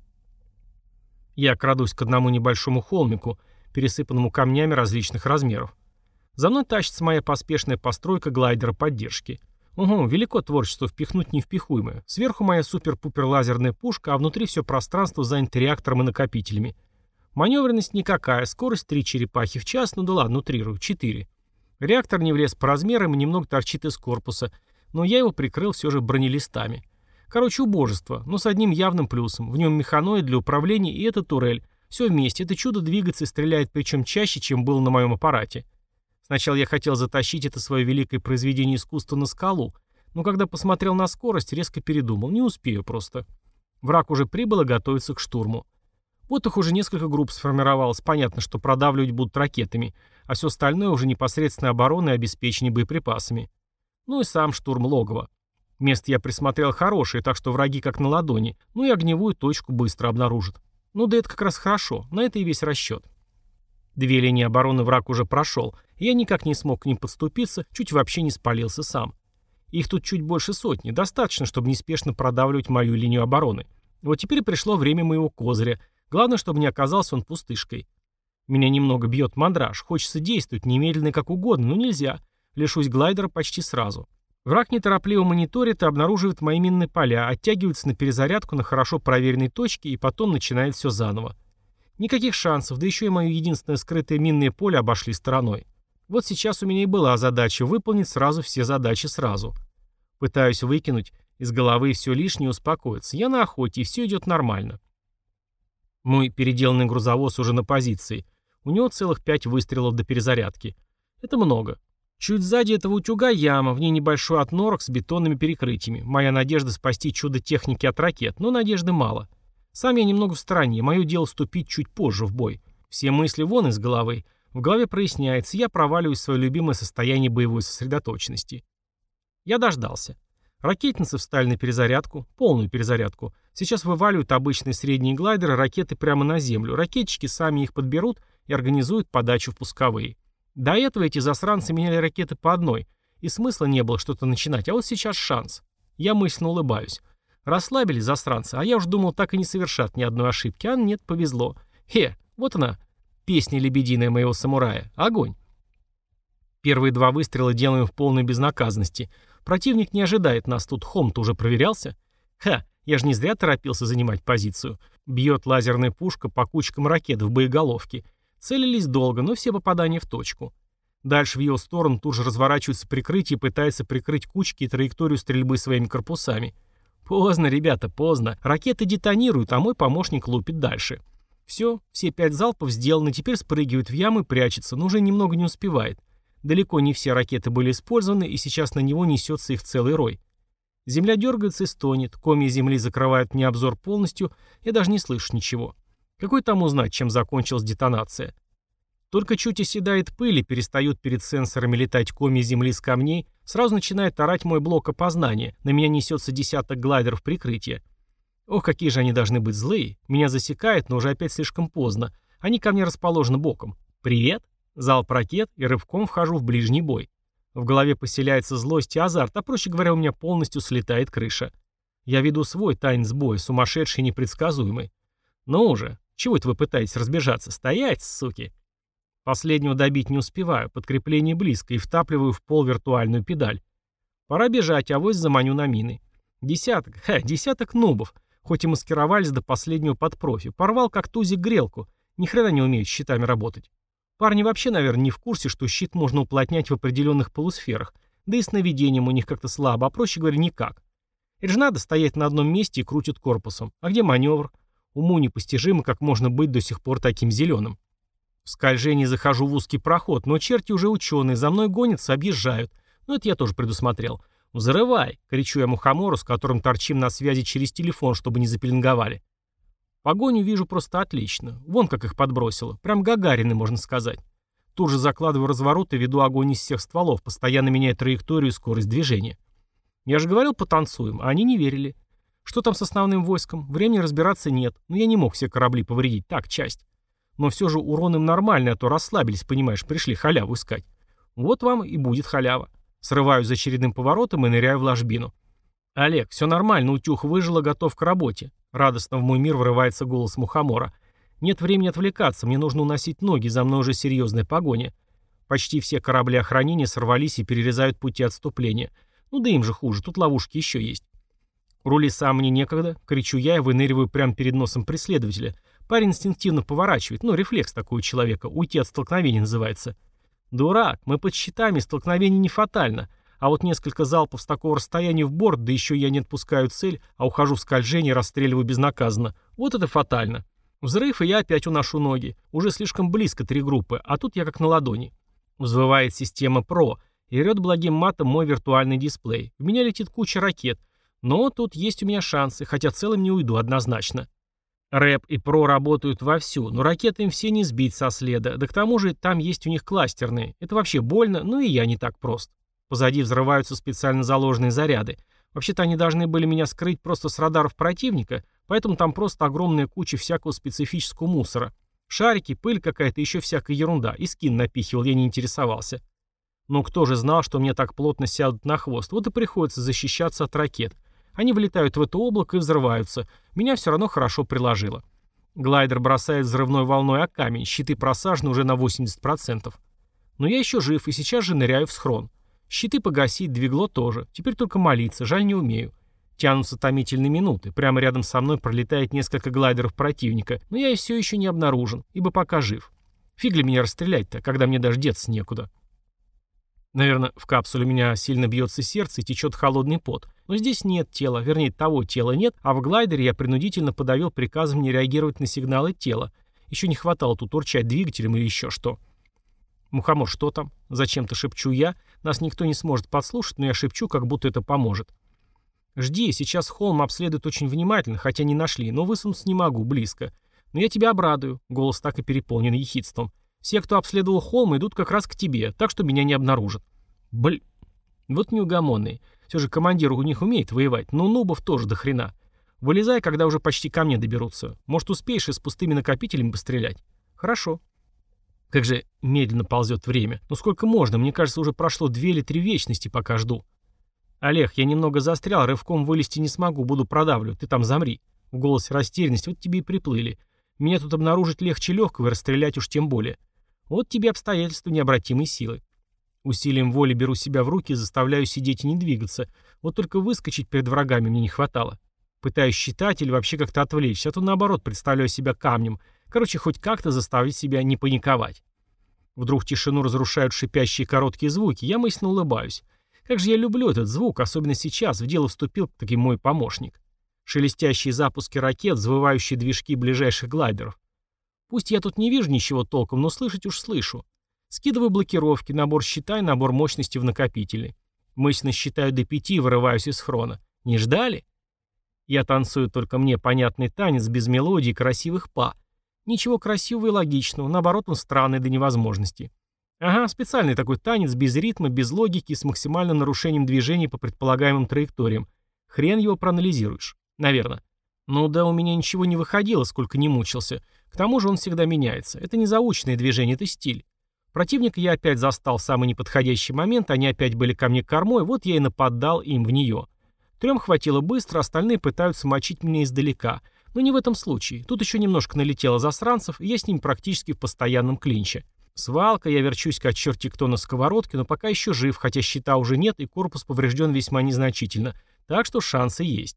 Я крадусь к одному небольшому холмику, пересыпанному камнями различных размеров. За мной тащится моя поспешная постройка глайдера поддержки. Угу, велико творчество впихнуть невпихуемое. Сверху моя супер-пупер лазерная пушка, а внутри все пространство занято реактором и накопителями. Маневренность никакая, скорость три черепахи в час, ну да ладно, утрирую, четыре. Реактор не влез по размерам и немного торчит из корпуса, но я его прикрыл все же бронелистами. Короче, убожество, но с одним явным плюсом. В нем механоид для управления и эта турель. Все вместе, это чудо двигается и стреляет, причем чаще, чем было на моем аппарате. Сначала я хотел затащить это свое великое произведение искусства на скалу, но когда посмотрел на скорость, резко передумал, не успею просто. Враг уже прибыл и готовится к штурму. Вот их уже несколько групп сформировалось, понятно, что продавливать будут ракетами, а все остальное уже непосредственно оборона и обеспечение боеприпасами. Ну и сам штурм логова. Место я присмотрел хорошее, так что враги как на ладони, ну и огневую точку быстро обнаружат. Ну да это как раз хорошо, на это и весь расчет. Две линии обороны враг уже прошел, и я никак не смог к ним подступиться, чуть вообще не спалился сам. Их тут чуть больше сотни, достаточно, чтобы неспешно продавливать мою линию обороны. Вот теперь пришло время моего козыря, главное, чтобы не оказался он пустышкой. Меня немного бьет мандраж, хочется действовать немедленно и как угодно, но нельзя, лишусь глайдера почти сразу. Враг неторопливо мониторит и обнаруживает мои минные поля, оттягивается на перезарядку на хорошо проверенной точке и потом начинает все заново. Никаких шансов, да еще и мое единственное скрытое минное поле обошли стороной. Вот сейчас у меня и была задача выполнить сразу все задачи сразу. Пытаюсь выкинуть из головы все лишнее и успокоиться. Я на охоте, и все идет нормально. Мой переделанный грузовоз уже на позиции. У него целых пять выстрелов до перезарядки. Это много. Чуть сзади этого утюга яма, в ней небольшой отнорок с бетонными перекрытиями. Моя надежда спасти чудо техники от ракет, но надежды мало. Сам я немного в стороне, мое дело вступить чуть позже в бой. Все мысли вон из головы. В голове проясняется, я проваливаюсь в свое любимое состояние боевой сосредоточенности. Я дождался. Ракетницы встали на перезарядку, полную перезарядку. Сейчас вываливают обычные средние глайдеры, ракеты прямо на землю. Ракетчики сами их подберут и организуют подачу в пусковые. До этого эти засранцы меняли ракеты по одной, и смысла не было что-то начинать, а вот сейчас шанс. Я мысленно улыбаюсь. Расслабились засранцы, а я уж думал, так и не совершат ни одной ошибки, а нет, повезло. Хе, вот она, песня лебединая моего самурая. Огонь. Первые два выстрела делаем в полной безнаказанности. Противник не ожидает нас, тут хом-то уже проверялся. Ха, я же не зря торопился занимать позицию. Бьет лазерная пушка по кучкам ракет в боеголовке. Целились долго, но все попадания в точку. Дальше в его сторону тут же разворачивается прикрытие и пытается прикрыть кучки и траекторию стрельбы своими корпусами. Поздно, ребята, поздно. Ракеты детонируют, а мой помощник лупит дальше. Все, все пять залпов сделаны, теперь спрыгивает в яму и прячется, но уже немного не успевает. Далеко не все ракеты были использованы, и сейчас на него несется их целый рой. Земля дергается и стонет, комья земли закрывают мне обзор полностью, я даже не слышу ничего. Какой там узнать, чем закончилась детонация? Только чуть оседает пыль и перестают перед сенсорами летать комья земли с камней, сразу начинает орать мой блок опознания, на меня несется десяток глайдеров прикрытия. Ох, какие же они должны быть злые. Меня засекает, но уже опять слишком поздно. Они ко мне расположены боком. Привет. Залп ракет, и рывком вхожу в ближний бой. В голове поселяется злость и азарт, а проще говоря, у меня полностью слетает крыша. Я веду свой танец боя, сумасшедший и непредсказуемый. Ну уже, чего это вы пытаетесь разбежаться? Стоять, суки! Последнего добить не успеваю, подкрепление близко, и втапливаю в пол виртуальную педаль. Пора бежать, авось заманю на мины. Десяток, ха, десяток нубов, хоть и маскировались до последнего под профи. Порвал как тузик грелку, ни хрена не умеют с щитами работать. Парни вообще, наверное, не в курсе, что щит можно уплотнять в определенных полусферах, да и с наведением у них как-то слабо, а проще говоря, никак. Это же надо стоять на одном месте и крутит корпусом. А где маневр? Уму непостижимо, как можно быть до сих пор таким зеленым. В скольжении захожу в узкий проход, но черти уже ученые, за мной гонятся, объезжают. Ну это я тоже предусмотрел. «Взрывай!» — кричу я мухомору, с которым торчим на связи через телефон, чтобы не запеленговали. Погоню вижу просто отлично. Вон как их подбросило. Прям Гагарины, можно сказать. Тут же закладываю разворот и веду огонь из всех стволов, постоянно меняя траекторию и скорость движения. Я же говорил, потанцуем, а они не верили. Что там с основным войском? Времени разбираться нет, но я не мог все корабли повредить, так, часть. Но все же урон им нормальный, а то расслабились, понимаешь, пришли халяву искать. Вот вам и будет халява. Срываюсь за очередным поворотом и ныряю в ложбину. «Олег, все нормально, утюг выжила, готов к работе». Радостно в мой мир врывается голос мухомора. «Нет времени отвлекаться, мне нужно уносить ноги, за мной уже серьезная погоня. Почти все корабли охранения сорвались и перерезают пути отступления. Ну да им же хуже, тут ловушки еще есть». «Рули сам, мне некогда», — кричу я и выныриваю прямо перед носом преследователя. Парень инстинктивно поворачивает, ну рефлекс такой у человека, уйти от столкновения называется. «Дурак, мы под щитами, столкновение не фатально. А вот несколько залпов с такого расстояния в борт, да еще я не отпускаю цель, а ухожу в скольжение и расстреливаю безнаказанно. Вот это фатально. Взрыв, и я опять уношу ноги. Уже слишком близко три группы, а тут я как на ладони». Взвывает система ПРО, и орёт благим матом мой виртуальный дисплей. В меня летит куча ракет. Но тут есть у меня шансы, хотя целым не уйду однозначно. РЭП и ПРО работают вовсю, но ракеты им все не сбить со следа, да к тому же там есть у них кластерные. Это вообще больно, но и я не так прост. Позади взрываются специально заложенные заряды. Вообще-то они должны были меня скрыть просто с радаров противника, поэтому там просто огромная куча всякого специфического мусора. Шарики, пыль какая-то, еще всякая ерунда. И скин напихивал, я не интересовался. Но кто же знал, что мне так плотно сядут на хвост? Вот и приходится защищаться от ракет. Они влетают в это облако и взрываются. Меня все равно хорошо приложило. Глайдер бросает взрывной волной о камень, щиты просажены уже на восемьдесят процентов. Но я еще жив и сейчас же ныряю в схрон. Щиты погасить, двигло тоже. Теперь только молиться, жаль не умею. Тянутся томительные минуты. Прямо рядом со мной пролетает несколько глайдеров противника, но я и все еще не обнаружен, ибо пока жив. Фиг ли меня расстрелять-то, когда мне даже деться некуда. Наверное, в капсуле у меня сильно бьется сердце и течет холодный пот. Но здесь нет тела, вернее, того тела нет, а в глайдере я принудительно подавил приказом не реагировать на сигналы тела. Еще не хватало тут урчать двигателем или еще что. «Мухомор, что там?» Зачем-то шепчу я. Нас никто не сможет подслушать, но я шепчу, как будто это поможет. «Жди, сейчас холм обследуют очень внимательно, хотя не нашли, но высунуться не могу, близко. Но я тебя обрадую», — голос так и переполнен ехидством. «Все, кто обследовал холм, идут как раз к тебе, так что меня не обнаружат». Бль... Вот неугомонные. Все же командир у них умеет воевать, но нубов тоже до хрена. Вылезай, когда уже почти ко мне доберутся. Может, успеешь и с пустыми накопителями пострелять? Хорошо. Как же медленно ползет время. Ну сколько можно? Мне кажется, уже прошло две или три вечности, пока жду. Олег, я немного застрял, рывком вылезти не смогу, буду продавливать. Ты там замри. В голосе растерянность, вот тебе и приплыли. Меня тут обнаружить легче легкого и расстрелять уж тем более. Вот тебе обстоятельства необратимой силы. Усилием воли беру себя в руки и заставляю сидеть и не двигаться. Вот только выскочить перед врагами мне не хватало. Пытаюсь считать или вообще как-то отвлечься, а то наоборот представляю себя камнем. Короче, хоть как-то заставить себя не паниковать. Вдруг тишину разрушают шипящие короткие звуки. Я мысленно улыбаюсь. Как же я люблю этот звук, особенно сейчас. В дело вступил таки мой помощник. Шелестящие запуски ракет, взвывающие движки ближайших глайдеров. Пусть я тут не вижу ничего толком, но слышать уж слышу. Скидываю блокировки, набор щита и набор мощности в накопителе. Мысленно считаю до пяти и вырываюсь из хрона. Не ждали? Я танцую только мне понятный танец, без мелодии и красивых па. Ничего красивого и логичного, наоборот, он странный до невозможности. Ага, специальный такой танец, без ритма, без логики, с максимальным нарушением движений по предполагаемым траекториям. Хрен его проанализируешь. Наверное. Ну да, у меня ничего не выходило, сколько не мучился. К тому же он всегда меняется. Это не заученное движение, это стиль. Противника я опять застал в самый неподходящий момент, они опять были ко мне кормой, вот я и нападал им в нее. Трем хватило быстро, остальные пытаются мочить меня издалека. Но не в этом случае. Тут еще немножко налетело засранцев, и я с ним практически в постоянном клинче. Свалка, я верчусь как черти кто на сковородке, но пока еще жив, хотя щита уже нет, и корпус поврежден весьма незначительно. Так что шансы есть.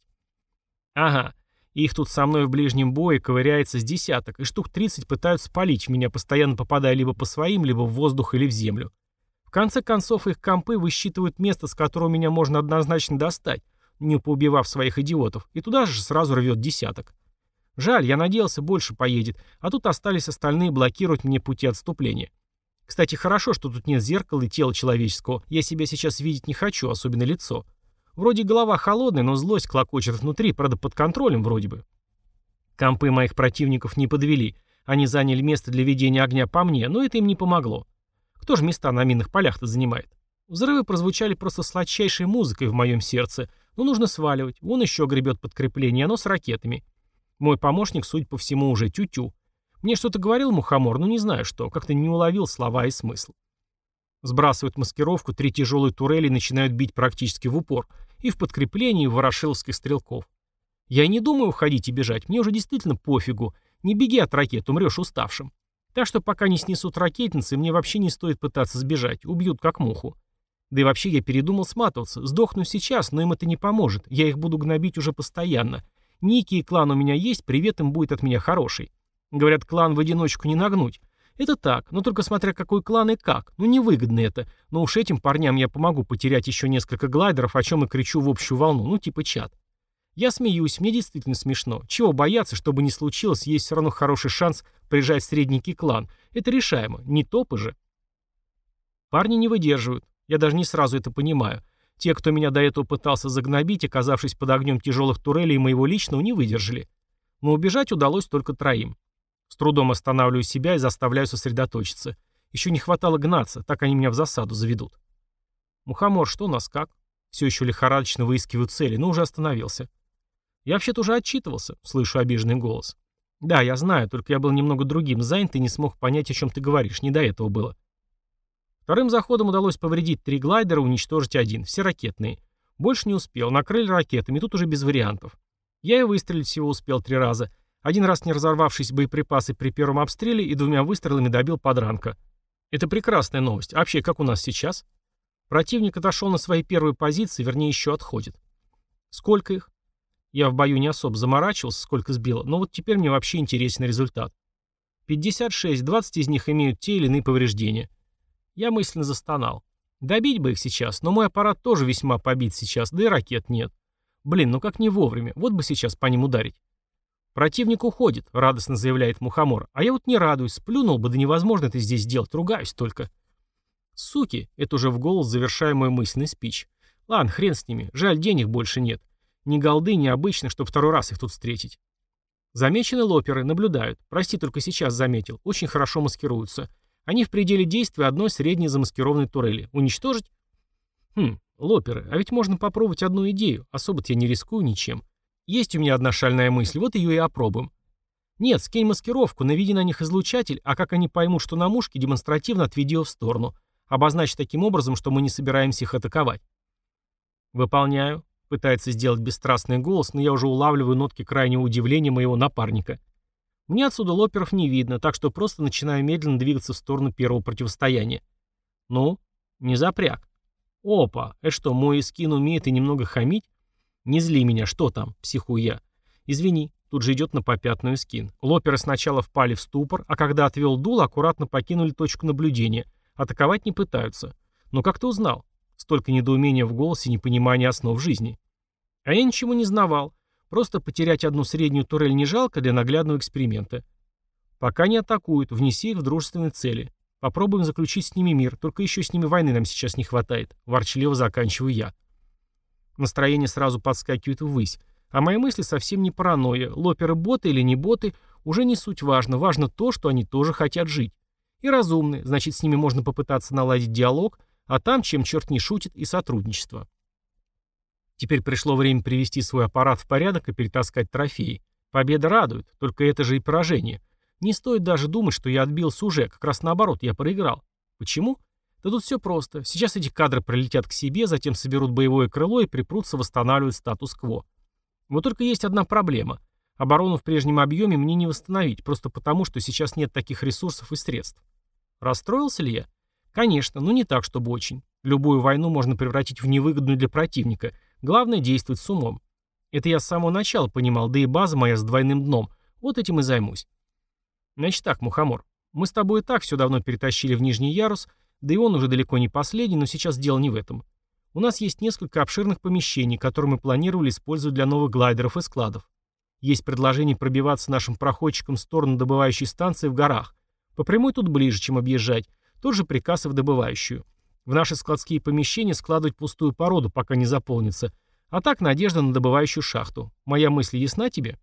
Ага. Их тут со мной в ближнем бое ковыряется с десяток, и штук тридцать пытаются палить в меня, постоянно попадая либо по своим, либо в воздух или в землю. В конце концов, их компы высчитывают место, с которого меня можно однозначно достать, не поубивав своих идиотов, и туда же сразу рвет десяток. Жаль, я надеялся, больше поедет, а тут остались остальные блокировать мне пути отступления. Кстати, хорошо, что тут нет зеркала и тела человеческого, я себя сейчас видеть не хочу, особенно лицо. Вроде голова холодная, но злость клокочет внутри, правда под контролем вроде бы. Компы моих противников не подвели. Они заняли место для ведения огня по мне, но это им не помогло. Кто же места на минных полях-то занимает? Взрывы прозвучали просто сладчайшей музыкой в моем сердце. Но нужно сваливать. Вон еще гребет подкрепление, оно с ракетами. Мой помощник, судя по всему, уже тю-тю. Мне что-то говорил мухомор, но не знаю что. Как-то не уловил слова и смысл. Сбрасывают маскировку, три тяжелые турели начинают бить практически в упор. И в подкреплении, и в ворошиловских стрелков. Я и не думаю уходить и бежать, мне уже действительно пофигу. Не беги от ракет, умрешь уставшим. Так что пока не снесут ракетницы, мне вообще не стоит пытаться сбежать, убьют как муху. Да и вообще я передумал сматываться, сдохну сейчас, но им это не поможет, я их буду гнобить уже постоянно. Ники и клан у меня есть, привет им будет от меня хороший. Говорят, клан в одиночку не нагнуть. Это так, но только смотря какой клан и как. Ну невыгодно это, но уж этим парням я помогу потерять еще несколько глайдеров, о чем и кричу в общую волну, ну типа чат. Я смеюсь, мне действительно смешно. Чего бояться, чтобы не случилось, есть все равно хороший шанс прижать средненький клан. Это решаемо, не топы же. Парни не выдерживают, я даже не сразу это понимаю. Те, кто меня до этого пытался загнобить, оказавшись под огнем тяжелых турелей и моего личного, не выдержали. Но убежать удалось только троим. С трудом останавливаю себя и заставляю сосредоточиться. Еще не хватало гнаться, так они меня в засаду заведут. Мухомор, что у нас как? Все еще лихорадочно выискиваю цели, но уже остановился. Я вообще-то уже отчитывался, слышу обиженный голос. Да, я знаю, только я был немного другим занят и не смог понять, о чем ты говоришь, не до этого было. Вторым заходом удалось повредить три глайдера, уничтожить один, все ракетные. Больше не успел, накрыли ракетами, тут уже без вариантов. Я и выстрелить всего успел три раза. Один раз не разорвавшись боеприпасы при первом обстреле и двумя выстрелами добил подранка. Это прекрасная новость. А вообще, как у нас сейчас? Противник отошел на свои первые позиции, вернее, еще отходит. Сколько их? Я в бою не особо заморачивался, сколько сбило, но вот теперь мне вообще интересен результат. пятьдесят шесть, двадцать из них имеют те или иные повреждения. Я мысленно застонал. Добить бы их сейчас, но мой аппарат тоже весьма побит сейчас, да и ракет нет. Блин, ну как не вовремя, вот бы сейчас по ним ударить. «Противник уходит», — радостно заявляет Мухомор. «А я вот не радуюсь, сплюнул бы, да невозможно это здесь сделать, ругаюсь только». «Суки», — это уже в голос завершаю мой мысленный спич. «Ладно, хрен с ними, жаль, денег больше нет. Ни голды, ни обычно, чтобы второй раз их тут встретить». Замечены лоперы, наблюдают. Прости, только сейчас заметил. Очень хорошо маскируются. Они в пределе действия одной средней замаскированной турели. Уничтожить? Хм, лоперы, а ведь можно попробовать одну идею. Особо-то я не рискую ничем. Есть у меня одна шальная мысль, вот ее и опробуем. Нет, скинь маскировку, наведи на них излучатель, а как они поймут, что на мушке, демонстративно отведи его в сторону. Обозначь таким образом, что мы не собираемся их атаковать. Выполняю. Пытается сделать бесстрастный голос, но я уже улавливаю нотки крайнего удивления моего напарника. Мне отсюда лоперов не видно, так что просто начинаю медленно двигаться в сторону первого противостояния. Ну, не запряг. Опа, это что, мой скин умеет и немного хамить? Не зли меня, что там, психую я. Извини, тут же идет на попятную скин. Лоперы сначала впали в ступор, а когда отвел дуло, аккуратно покинули точку наблюдения. Атаковать не пытаются. Но как ты узнал? Столько недоумения в голосе и непонимания основ жизни. А я ничего не знавал. Просто потерять одну среднюю турель не жалко для наглядного эксперимента. Пока не атакуют, внеси их в дружественные цели. Попробуем заключить с ними мир, только еще с ними войны нам сейчас не хватает. Ворчливо заканчиваю я. Настроение сразу подскакивает ввысь. А мои мысли совсем не паранойя. Лоперы боты или не боты, уже не суть важно. Важно то, что они тоже хотят жить. И разумны, значит, с ними можно попытаться наладить диалог, а там, чем черт не шутит, и сотрудничество. Теперь пришло время привести свой аппарат в порядок и перетаскать трофеи. Победа радует, только это же и поражение. Не стоит даже думать, что я отбился уже, как раз наоборот, я проиграл. Почему? Да тут все просто. Сейчас эти кадры прилетят к себе, затем соберут боевое крыло и припрутся восстанавливать статус-кво. Вот только есть одна проблема. Оборону в прежнем объеме мне не восстановить, просто потому, что сейчас нет таких ресурсов и средств. Расстроился ли я? Конечно, но не так, чтобы очень. Любую войну можно превратить в невыгодную для противника. Главное действовать с умом. Это я с самого начала понимал, да и база моя с двойным дном. Вот этим и займусь. Значит так, Мухомор, мы с тобой и так все давно перетащили в нижний ярус, да и он уже далеко не последний, но сейчас дело не в этом. У нас есть несколько обширных помещений, которые мы планировали использовать для новых глайдеров и складов. Есть предложение пробиваться нашим проходчикам в сторону добывающей станции в горах. По прямой тут ближе, чем объезжать. Тот же приказ и в добывающую. В наши складские помещения складывать пустую породу, пока не заполнится. А так надежда на добывающую шахту. Моя мысль ясна тебе?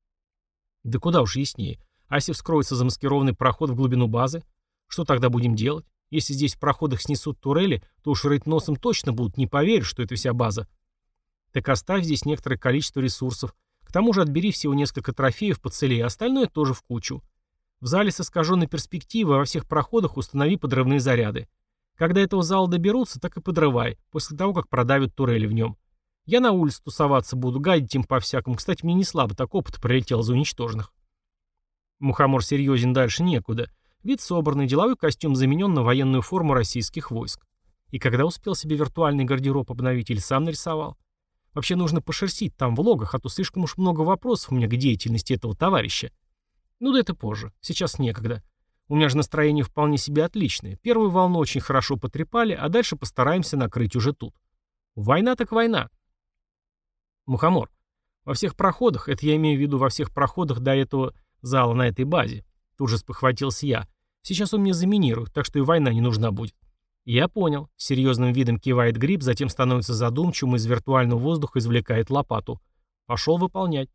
Да куда уж яснее. А если вскроется замаскированный проход в глубину базы? Что тогда будем делать? Если здесь в проходах снесут турели, то уж рыть носом точно будут, не поверишь, что это вся база. Так оставь здесь некоторое количество ресурсов. К тому же отбери всего несколько трофеев поцелей, а остальное тоже в кучу. В зале с искаженной перспективой во всех проходах установи подрывные заряды. Когда этого зала доберутся, так и подрывай, после того, как продавят турели в нем. Я на улице тусоваться буду, гадить им по-всякому. Кстати, мне не слабо так опыт прилетел за уничтоженных. Мухомор серьезен дальше некуда. Вид собранный, деловой костюм заменен на военную форму российских войск. И когда успел себе виртуальный гардероб обновить или сам нарисовал? Вообще нужно пошерстить там в логах, а то слишком уж много вопросов у меня к деятельности этого товарища. Ну да это позже, сейчас некогда. У меня же настроение вполне себе отличное. Первую волну очень хорошо потрепали, а дальше постараемся накрыть уже тут. Война так война. Мухомор. Во всех проходах, это я имею в виду во всех проходах до этого зала на этой базе. Тут же спохватился я. Сейчас он мне заминирует, так что и война не нужна будет. Я понял. С серьезным видом кивает Гриб, затем становится задумчивым и из виртуального воздуха извлекает лопату. Пошел выполнять.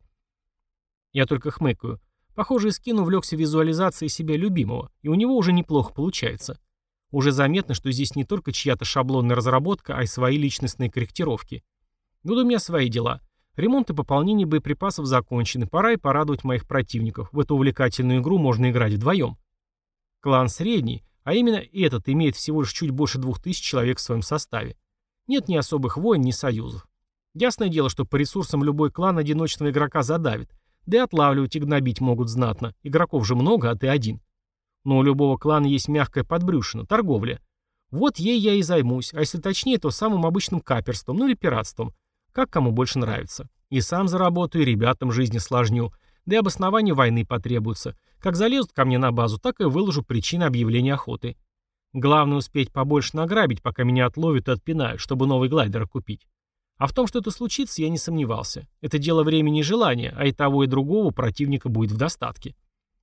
Я только хмыкаю. Похоже, Искин увлекся визуализацией себя любимого, и у него уже неплохо получается. Уже заметно, что здесь не только чья-то шаблонная разработка, а и свои личностные корректировки. Ну да у меня свои дела. Ремонт и пополнение боеприпасов закончены, пора и порадовать моих противников. В эту увлекательную игру можно играть вдвоем. Клан средний, а именно этот имеет всего лишь чуть больше двух тысяч человек в своем составе. Нет ни особых войн, ни союзов. Ясное дело, что по ресурсам любой клан одиночного игрока задавит, да и отлавливать и гнобить могут знатно. Игроков же много, а ты один. Но у любого клана есть мягкая подбрюшина, торговля. Вот ей я и займусь, а если точнее, то самым обычным каперством, ну или пиратством. Как кому больше нравится. И сам заработаю, и ребятам жизнь осложню. Да и обоснование войны потребуется. Как залезут ко мне на базу, так и выложу причины объявления охоты. Главное успеть побольше награбить, пока меня отловят и отпинают, чтобы новый глайдер купить. А в том, что это случится, я не сомневался. Это дело времени и желания, а и того, и другого у противника будет в достатке.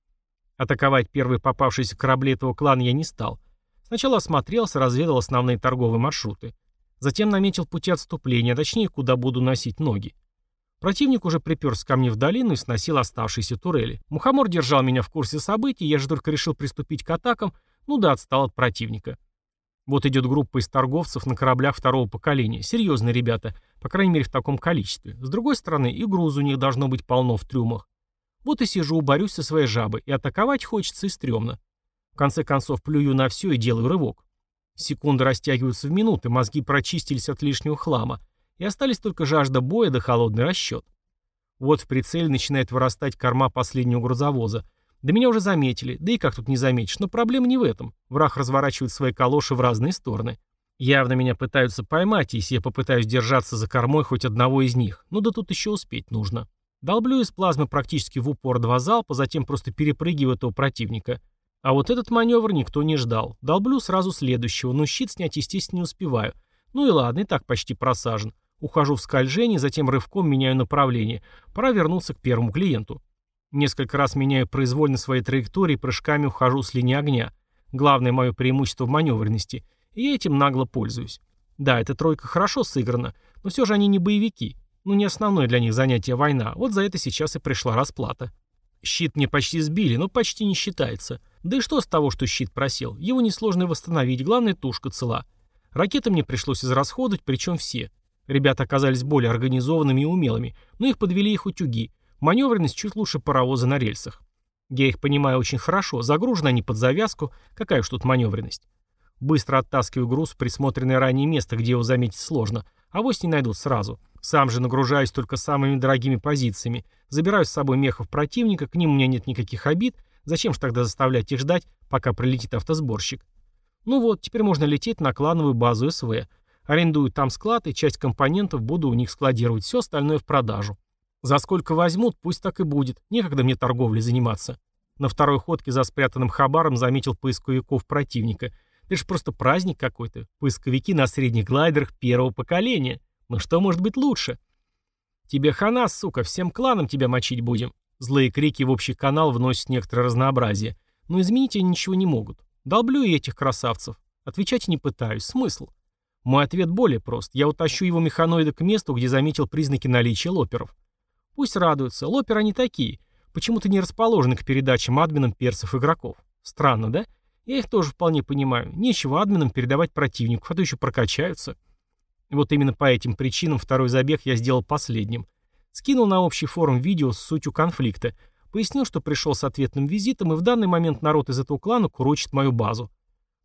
Атаковать первые попавшиеся корабли этого клана я не стал. Сначала осмотрелся, разведал основные торговые маршруты. Затем наметил пути отступления, а точнее, куда буду носить ноги. Противник уже приперся ко мне в долину и сносил оставшиеся турели. Мухомор держал меня в курсе событий, я же только решил приступить к атакам, ну да, отстал от противника. Вот идет группа из торговцев на кораблях второго поколения. Серьезные ребята, по крайней мере в таком количестве. С другой стороны, и грузу у них должно быть полно в трюмах. Вот и сижу, борюсь со своей жабой, и атаковать хочется и стрёмно. В конце концов, плюю на все и делаю рывок. Секунды растягиваются в минуты, мозги прочистились от лишнего хлама, и остались только жажда боя да холодный расчет. Вот в прицеле начинает вырастать корма последнего грузовоза. Да меня уже заметили, да и как тут не заметишь, но проблема не в этом. Враг разворачивает свои калоши в разные стороны. Явно меня пытаются поймать, если я попытаюсь держаться за кормой хоть одного из них. Ну да тут еще успеть нужно. Долблю из плазмы практически в упор два залпа, затем просто перепрыгиваю этого противника. А вот этот маневр никто не ждал. Долблю сразу следующего, но щит снять, естественно, не успеваю. Ну и ладно, и так почти просажен. Ухожу в скольжение, затем рывком меняю направление. Пора вернуться к первому клиенту. Несколько раз меняю произвольно свои траектории, прыжками ухожу с линии огня. Главное мое преимущество в маневренности. И я этим нагло пользуюсь. Да, эта тройка хорошо сыграна, но все же они не боевики. Ну не основное для них занятие война. Вот за это сейчас и пришла расплата. Щит мне почти сбили, но почти не считается. Да и что с того, что щит просел? Его несложно восстановить, главное тушка цела. Ракеты мне пришлось израсходовать, причем все. Ребята оказались более организованными и умелыми, но их подвели их утюги. Маневренность чуть лучше паровоза на рельсах. Я их понимаю очень хорошо, загружены они под завязку, какая уж тут маневренность. Быстро оттаскиваю груз в присмотренное ранее место, где его заметить сложно, авось не найдут сразу. Сам же нагружаюсь только самыми дорогими позициями, забираю с собой мехов противника, к ним у меня нет никаких обид, зачем же тогда заставлять их ждать, пока прилетит автосборщик. Ну вот, теперь можно лететь на клановую базу СВ. Арендую там склад, и часть компонентов буду у них складировать, все остальное в продажу. За сколько возьмут, пусть так и будет, некогда мне торговлей заниматься. На второй ходке за спрятанным хабаром заметил поисковиков противника. Это же просто праздник какой-то. Поисковики на средних глайдерах первого поколения. Ну что может быть лучше? Тебе хана, сука, всем кланам тебя мочить будем. Злые крики в общий канал вносят некоторое разнообразие. Но изменить они ничего не могут. Долблю и этих красавцев. Отвечать не пытаюсь. Смысл? Мой ответ более прост. Я утащу его механоида к месту, где заметил признаки наличия лоперов. Пусть радуются. Лоперы они такие. Почему-то не расположены к передачам админам персов игроков. Странно, да? Я их тоже вполне понимаю. Нечего админам передавать противников, а то еще прокачаются. Вот именно по этим причинам второй забег я сделал последним. Скинул на общий форум видео с сутью конфликта. Пояснил, что пришел с ответным визитом, и в данный момент народ из этого клана курочит мою базу.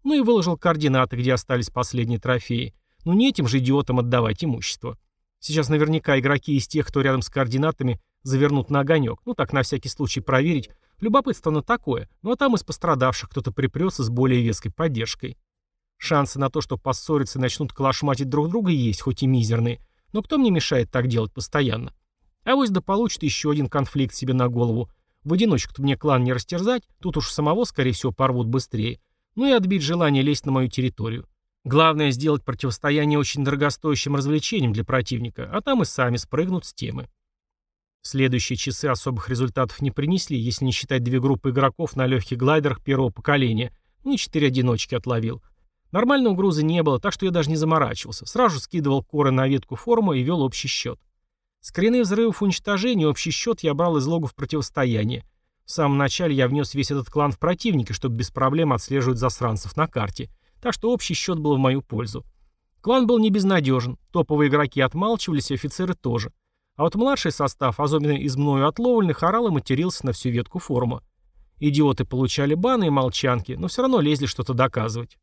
Ну и выложил координаты, где остались последние трофеи. Ну не этим же идиотам отдавать имущество. Сейчас наверняка игроки из тех, кто рядом с координатами, завернут на огонек. Ну так, на всякий случай проверить. Любопытство на такое. Ну а там из пострадавших кто-то припрется с более веской поддержкой. Шансы на то, что поссорятся и начнут калашматить друг друга, есть, хоть и мизерные. Но кто мне мешает так делать постоянно? А вось да получит еще один конфликт себе на голову. В одиночку-то мне клан не растерзать, тут уж самого, скорее всего, порвут быстрее. Ну и отбить желание лезть на мою территорию. Главное сделать противостояние очень дорогостоящим развлечением для противника, а там и сами спрыгнут с темы. Следующие часы особых результатов не принесли, если не считать две группы игроков на легких глайдерах первого поколения, ну и четыре одиночки отловил. Нормальной угрозы не было, так что я даже не заморачивался. Сразу скидывал коры на ветку форума и вел общий счет. С коренных взрывов уничтожения общий счет я брал из логов противостояния. В самом начале я внес весь этот клан в противника, чтобы без проблем отслеживать засранцев на карте. Так что общий счет был в мою пользу. Клан был не безнадежен. Топовые игроки отмалчивались, и офицеры тоже. А вот младший состав, особенно из мною отловленных, орал и матерился на всю ветку форума. Идиоты получали баны и молчанки, но все равно лезли что-то доказывать.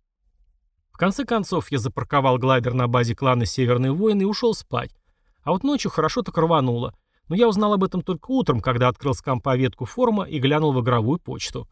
В конце концов, я запарковал глайдер на базе клана Северные Войны и ушел спать. А вот ночью хорошо так рвануло. Но я узнал об этом только утром, когда открыл с компа ветку форума и глянул в игровую почту.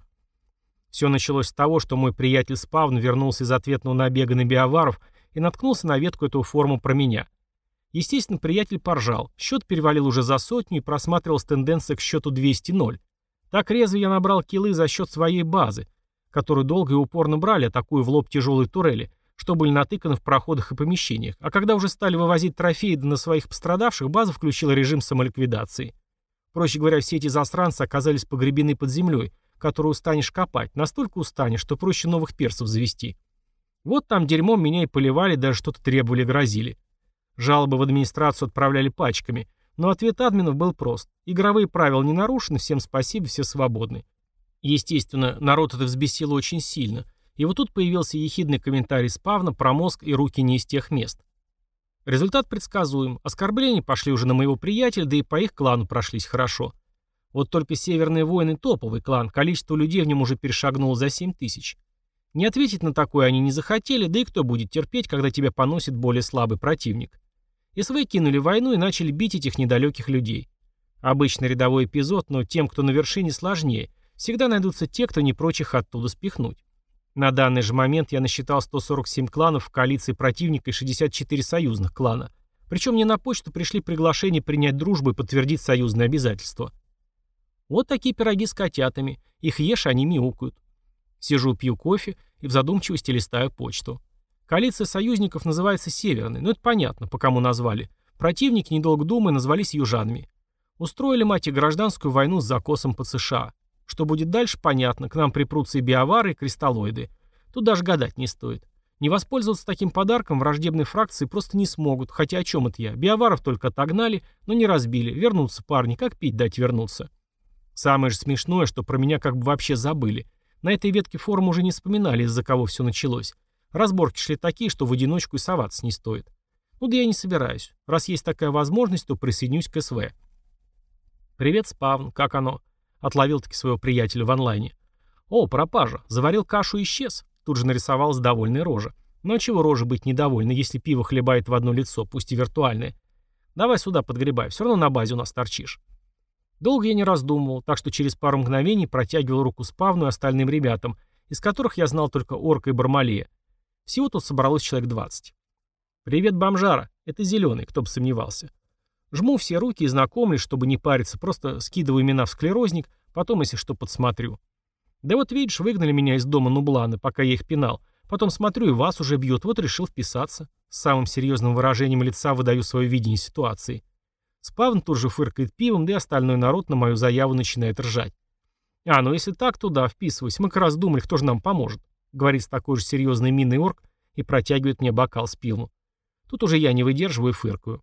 Все началось с того, что мой приятель Спавн вернулся из ответного набега на биоваров и наткнулся на ветку этого форума про меня. Естественно, приятель поржал. Счет перевалил уже за сотню и просматривалась тенденция к счету двести ноль. Так резво я набрал киллы за счет своей базы, которую долго и упорно брали, атакуя в лоб тяжелые турели, что были натыканы в проходах и помещениях. А когда уже стали вывозить трофеи на своих пострадавших, база включила режим самоликвидации. Проще говоря, все эти засранцы оказались погребены под землей, которую устанешь копать, настолько устанешь, что проще новых персов завести. Вот там дерьмом меня и поливали, даже что-то требовали, грозили. Жалобы в администрацию отправляли пачками, но ответ админов был прост. Игровые правила не нарушены, всем спасибо, все свободны. Естественно, народ это взбесило очень сильно. И вот тут появился ехидный комментарий Спавна про мозг и руки не из тех мест. Результат предсказуем. Оскорбления пошли уже на моего приятеля, да и по их клану прошлись хорошо. Вот только Северные Войны топовый клан, количество людей в нем уже перешагнуло за семь тысяч. Не ответить на такое они не захотели, да и кто будет терпеть, когда тебя поносит более слабый противник. СВ кинули войну и начали бить этих недалеких людей. Обычный рядовой эпизод, но тем, кто на вершине, сложнее. Всегда найдутся те, кто не прочь их оттуда спихнуть. На данный же момент я насчитал сто сорок семь кланов в коалиции противника и шестьдесят четыре союзных клана. Причем мне на почту пришли приглашения принять дружбу и подтвердить союзные обязательства. Вот такие пироги с котятами. Их ешь, они мяукают. Сижу, пью кофе и в задумчивости листаю почту. Коалиция союзников называется Северной, но это понятно, по кому назвали. Противники, недолго думая, назвались южанами. Устроили, мать, и гражданскую войну с закосом под США. Что будет дальше, понятно. К нам припрутся и биовары, и кристаллоиды. Тут даже гадать не стоит. Не воспользоваться таким подарком враждебной фракции просто не смогут. Хотя о чем это я? Биоваров только отогнали, но не разбили. Вернутся парни, как пить дать вернуться. Самое же смешное, что про меня как бы вообще забыли. На этой ветке форума уже не вспоминали, из-за кого все началось. Разборки шли такие, что в одиночку и соваться не стоит. Ну да я не собираюсь. Раз есть такая возможность, то присоединюсь к СВ. «Привет, Спавн. Как оно?» Отловил-таки своего приятеля в онлайне. «О, пропажа. Заварил кашу и исчез». Тут же нарисовалась довольная рожа. Но чего рожа быть недовольной, если пиво хлебает в одно лицо, пусть и виртуальное? Давай сюда подгребай, все равно на базе у нас торчишь. Долго я не раздумывал, так что через пару мгновений протягивал руку Спавну и остальным ребятам, из которых я знал только Орка и Бармалея. Всего тут собралось человек двадцать. «Привет, бомжара. Это Зеленый, кто бы сомневался». Жму все руки и знакомлюсь, чтобы не париться, просто скидываю имена в склерозник, потом, если что, подсмотрю. Да вот видишь, выгнали меня из дома Нубланы, пока я их пинал. Потом смотрю, и вас уже бьют, вот решил вписаться. С самым серьезным выражением лица выдаю свое видение ситуации. Спавн тут же фыркает пивом, да и остальной народ на мою заяву начинает ржать. «А, ну если так, то да, вписываюсь. Мы как раз думали, кто же нам поможет», — говорит с такой же серьезной миной орк и протягивает мне бокал с пивом. Тут уже я не выдерживаю и фыркаю.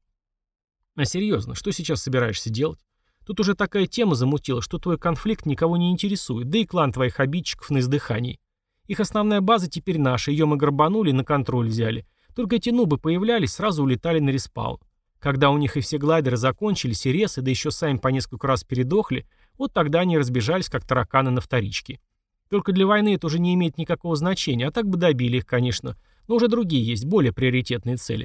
«А серьезно, что сейчас собираешься делать? Тут уже такая тема замутила, что твой конфликт никого не интересует, да и клан твоих обидчиков на издыхании. Их основная база теперь наша, ее мы грабанули и на контроль взяли. Только эти нубы появлялись, сразу улетали на респаун. Когда у них и все глайдеры закончились, и ресы, да еще сами по несколько раз передохли, вот тогда они разбежались, как тараканы на вторичке. Только для войны это уже не имеет никакого значения, а так бы добили их, конечно. Но уже другие есть, более приоритетные цели.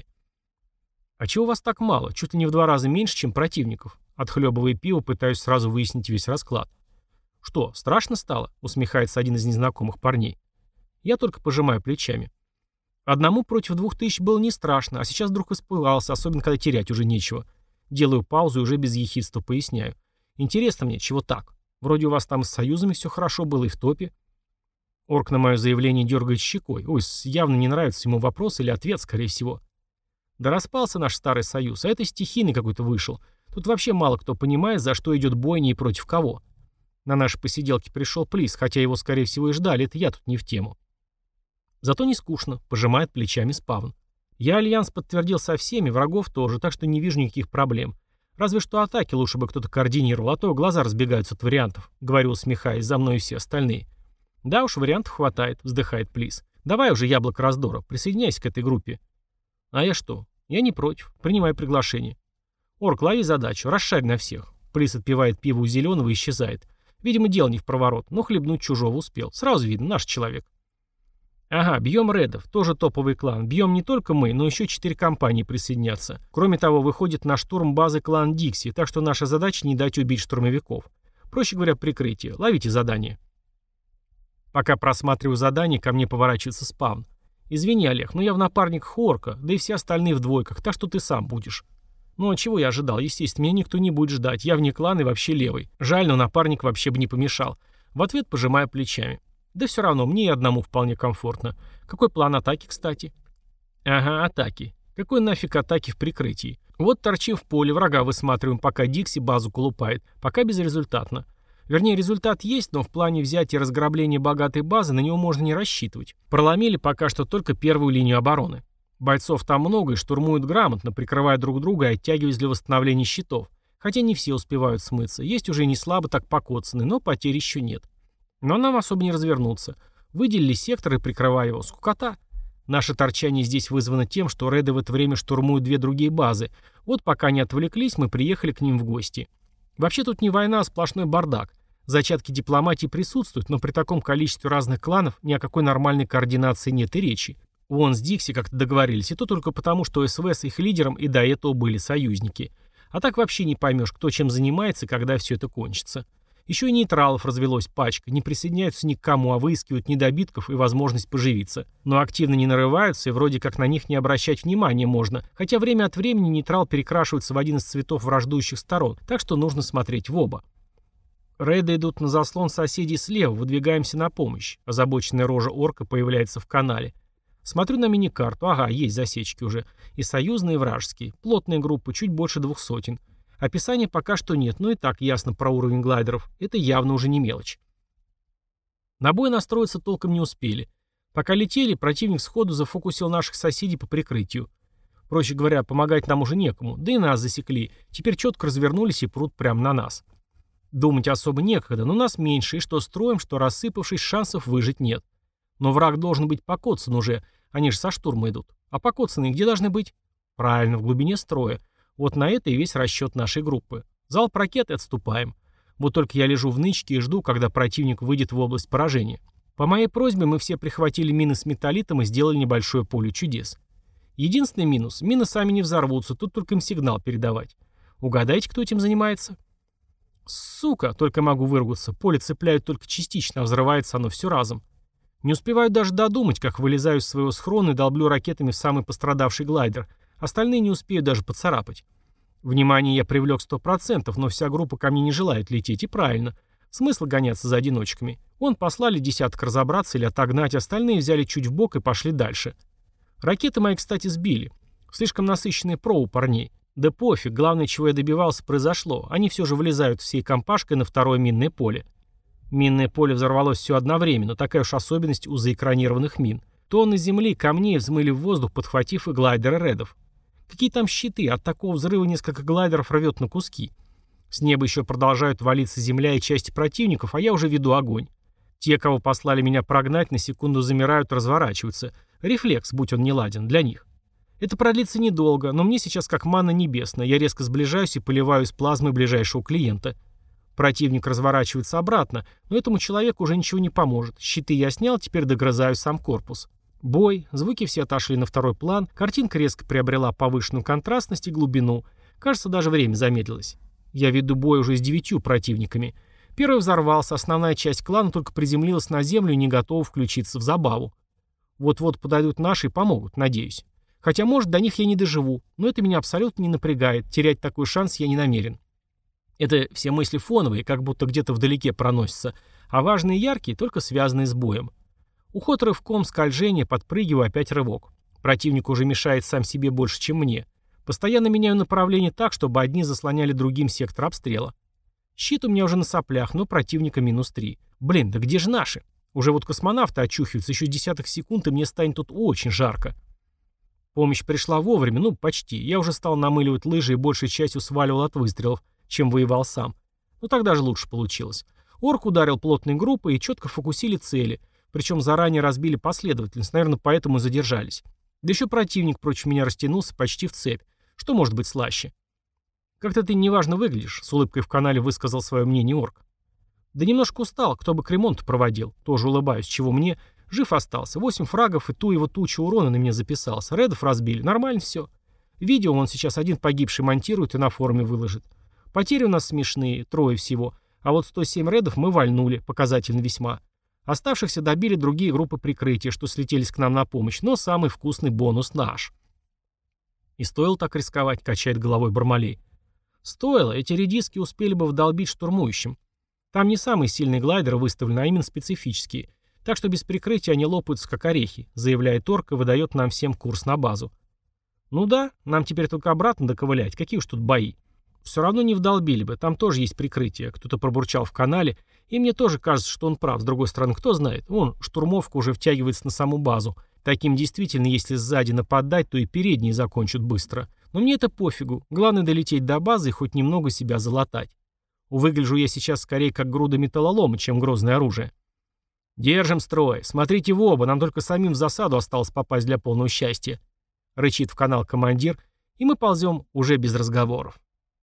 А чего у вас так мало? Чуть ли не в два раза меньше, чем противников. Отхлебывая пиво, пытаюсь сразу выяснить весь расклад. Что, страшно стало? Усмехается один из незнакомых парней. Я только пожимаю плечами. Одному против двух тысяч было не страшно, а сейчас вдруг испугался, особенно когда терять уже нечего. Делаю паузу и уже без ехидства поясняю. Интересно мне, чего так? Вроде у вас там с союзами все хорошо было и в топе. Орк на мое заявление дергает щекой. Ой, явно не нравится ему вопрос или ответ, скорее всего. Да распался наш старый союз, а это стихийный какой-то вышел. Тут вообще мало кто понимает, за что идет бойня и против кого. На наши посиделки пришел Плис, хотя его, скорее всего, и ждали, это я тут не в тему. Зато не скучно, пожимает плечами Спавн. Я альянс подтвердил со всеми, врагов тоже, так что не вижу никаких проблем. Разве что атаки лучше бы кто-то координировал, а то глаза разбегаются от вариантов, говорю, усмехаясь, за мной и все остальные. Да уж, вариантов хватает, вздыхает Плис. Давай уже яблоко раздора, присоединяйся к этой группе. А я что? Я не против, принимай приглашение. Орк, лови задачу, расшарь на всех. Плис отпивает пиво у зеленого и исчезает. Видимо, дело не в проворот, но хлебнуть чужого успел. Сразу видно, наш человек. Ага, бьем Редов, тоже топовый клан. Бьем не только мы, но еще четыре компании присоединятся. Кроме того, выходит на штурм базы клан Дикси, так что наша задача не дать убить штурмовиков. Проще говоря, прикрытие. Ловите задание. Пока просматриваю задание, ко мне поворачивается Спавн. Извини, Олег, но я в напарниках Орка, да и все остальные в двойках, так что ты сам будешь. Ну а чего я ожидал? Естественно, меня никто не будет ждать. Я вне клана и вообще левый. Жаль, но напарник вообще бы не помешал. В ответ пожимаю плечами. Да все равно, мне и одному вполне комфортно. Какой план атаки, кстати? Ага, атаки. Какой нафиг атаки в прикрытии? Вот торчим в поле, врага высматриваем, пока Дикси базу колупает. Пока безрезультатно. Вернее, результат есть, но в плане взятия и разграбления богатой базы на него можно не рассчитывать. Проломили пока что только первую линию обороны. Бойцов там много и штурмуют грамотно, прикрывая друг друга и оттягиваясь для восстановления щитов. Хотя не все успевают смыться. Есть уже не слабо так покоцаны, но потерь еще нет. Но нам особо не развернуться. Выделили сектор и прикрывая его. Скукота. Наше торчание здесь вызвано тем, что Реды в это время штурмуют две другие базы. Вот пока не отвлеклись, мы приехали к ним в гости. Вообще тут не война, а сплошной бардак. Зачатки дипломатии присутствуют, но при таком количестве разных кланов ни о какой нормальной координации нет и речи. Вон с Дикси как-то договорились, и то только потому, что СВ с их лидером и до этого были союзники. А так вообще не поймешь, кто чем занимается, когда все это кончится. Еще и нейтралов развелось пачка, не присоединяются ни к кому, а выискивают недобитков и возможность поживиться. Но активно не нарываются, и вроде как на них не обращать внимания можно, хотя время от времени нейтрал перекрашивается в один из цветов враждующих сторон, так что нужно смотреть в оба. Рейды идут на заслон соседей слева, выдвигаемся на помощь. Озабоченная рожа орка появляется в канале. Смотрю на миникарту, ага, есть засечки уже. И союзные, и вражеские. Плотные группы, чуть больше двух сотен. Описания пока что нет, но и так ясно про уровень глайдеров. Это явно уже не мелочь. На бой настроиться толком не успели. Пока летели, противник сходу зафокусил наших соседей по прикрытию. Проще говоря, помогать нам уже некому, да и нас засекли. Теперь четко развернулись и прут прямо на нас. Думать особо некогда, но нас меньше, и что строим, что рассыпавшись, шансов выжить нет. Но враг должен быть покоцан уже, они же со штурма идут. А покоцанные где должны быть? Правильно, в глубине строя. Вот на это и весь расчет нашей группы. Залп ракет и отступаем. Вот только я лежу в нычке и жду, когда противник выйдет в область поражения. По моей просьбе мы все прихватили мины с металлитом и сделали небольшое поле чудес. Единственный минус – мины сами не взорвутся, тут только им сигнал передавать. Угадайте, кто этим занимается? Сука, только могу выругаться. Поле цепляют только частично, а взрывается оно все разом. Не успеваю даже додумать, как вылезаю из своего схрона и долблю ракетами в самый пострадавший глайдер. Остальные не успеют даже поцарапать. Внимание я привлек сто процентов, но вся группа ко мне не желает лететь, и правильно. Смысл гоняться за одиночками. Вон послали десяток разобраться или отогнать, остальные взяли чуть вбок и пошли дальше. Ракеты мои, кстати, сбили. Слишком насыщенные про у парней. Да пофиг, главное, чего я добивался, произошло. Они все же вылезают всей компашкой на второе минное поле. Минное поле взорвалось все одновременно, такая уж особенность у заэкранированных мин. Тонны земли, камней взмыли в воздух, подхватив и глайдеры Редов. Какие там щиты, от такого взрыва несколько глайдеров рвет на куски. С неба еще продолжают валиться земля и части противников, а я уже веду огонь. Те, кого послали меня прогнать, на секунду замирают, разворачиваются. Рефлекс, будь он неладен, для них. Это продлится недолго, но мне сейчас как манна небесная. Я резко сближаюсь и поливаю из плазмы ближайшего клиента. Противник разворачивается обратно, но этому человеку уже ничего не поможет. Щиты я снял, теперь догрызаю сам корпус. Бой, звуки все отошли на второй план, картинка резко приобрела повышенную контрастность и глубину. Кажется, даже время замедлилось. Я веду бой уже с девятью противниками. Первый взорвался, основная часть клана только приземлилась на землю и не готова включиться в забаву. Вот-вот подойдут наши и помогут, надеюсь. Хотя, может, до них я не доживу, но это меня абсолютно не напрягает, терять такой шанс я не намерен. Это все мысли фоновые, как будто где-то вдалеке проносятся, а важные и яркие, только связанные с боем. Уход рывком, скольжение, подпрыгиваю, опять рывок. Противник уже мешает сам себе больше, чем мне. Постоянно меняю направление так, чтобы одни заслоняли другим сектор обстрела. Щит у меня уже на соплях, но противника минус три. Блин, да где же наши? Уже вот космонавты очухиваются, еще десяток секунд, и мне станет тут очень жарко. Помощь пришла вовремя, ну почти. Я уже стал намыливать лыжи и большей частью сваливал от выстрелов, чем воевал сам. Но тогда же лучше получилось. Орк ударил плотной группой и четко фокусили цели, причем заранее разбили последовательность, наверное, поэтому и задержались. Да еще противник против меня растянулся почти в цепь. Что может быть слаще? «Как-то ты неважно выглядишь», — с улыбкой в канале высказал свое мнение орк. «Да немножко устал, кто бы к ремонту проводил». Тоже улыбаюсь, чего мне. Жив остался. Восемь фрагов и ту его тучу урона на меня записался. Редов разбили. Нормально все. Видео он сейчас один погибший монтирует и на форуме выложит. Потери у нас смешные, трое всего. А вот сто семь редов мы вальнули, показательно весьма. Оставшихся добили другие группы прикрытия, что слетелись к нам на помощь, но самый вкусный бонус наш. И стоило так рисковать, качает головой Бармалей. Стоило, эти редиски успели бы вдолбить штурмующим. Там не самые сильные глайдеры выставлены, а именно специфические. Так что без прикрытия они лопаются как орехи, заявляет орк и выдает нам всем курс на базу. Ну да, нам теперь только обратно доковылять, какие уж тут бои. Все равно не вдолбили бы, там тоже есть прикрытие. Кто-то пробурчал в канале, и мне тоже кажется, что он прав. С другой стороны, кто знает, вон, штурмовка уже втягивается на саму базу. Таким действительно, если сзади нападать, то и передние закончат быстро. Но мне это пофигу, главное долететь до базы и хоть немного себя залатать. Выгляжу я сейчас скорее как груда металлолома, чем грозное оружие. «Держим строй, смотрите в оба, нам только самим в засаду осталось попасть для полного счастья», — рычит в канал командир, и мы ползем уже без разговоров.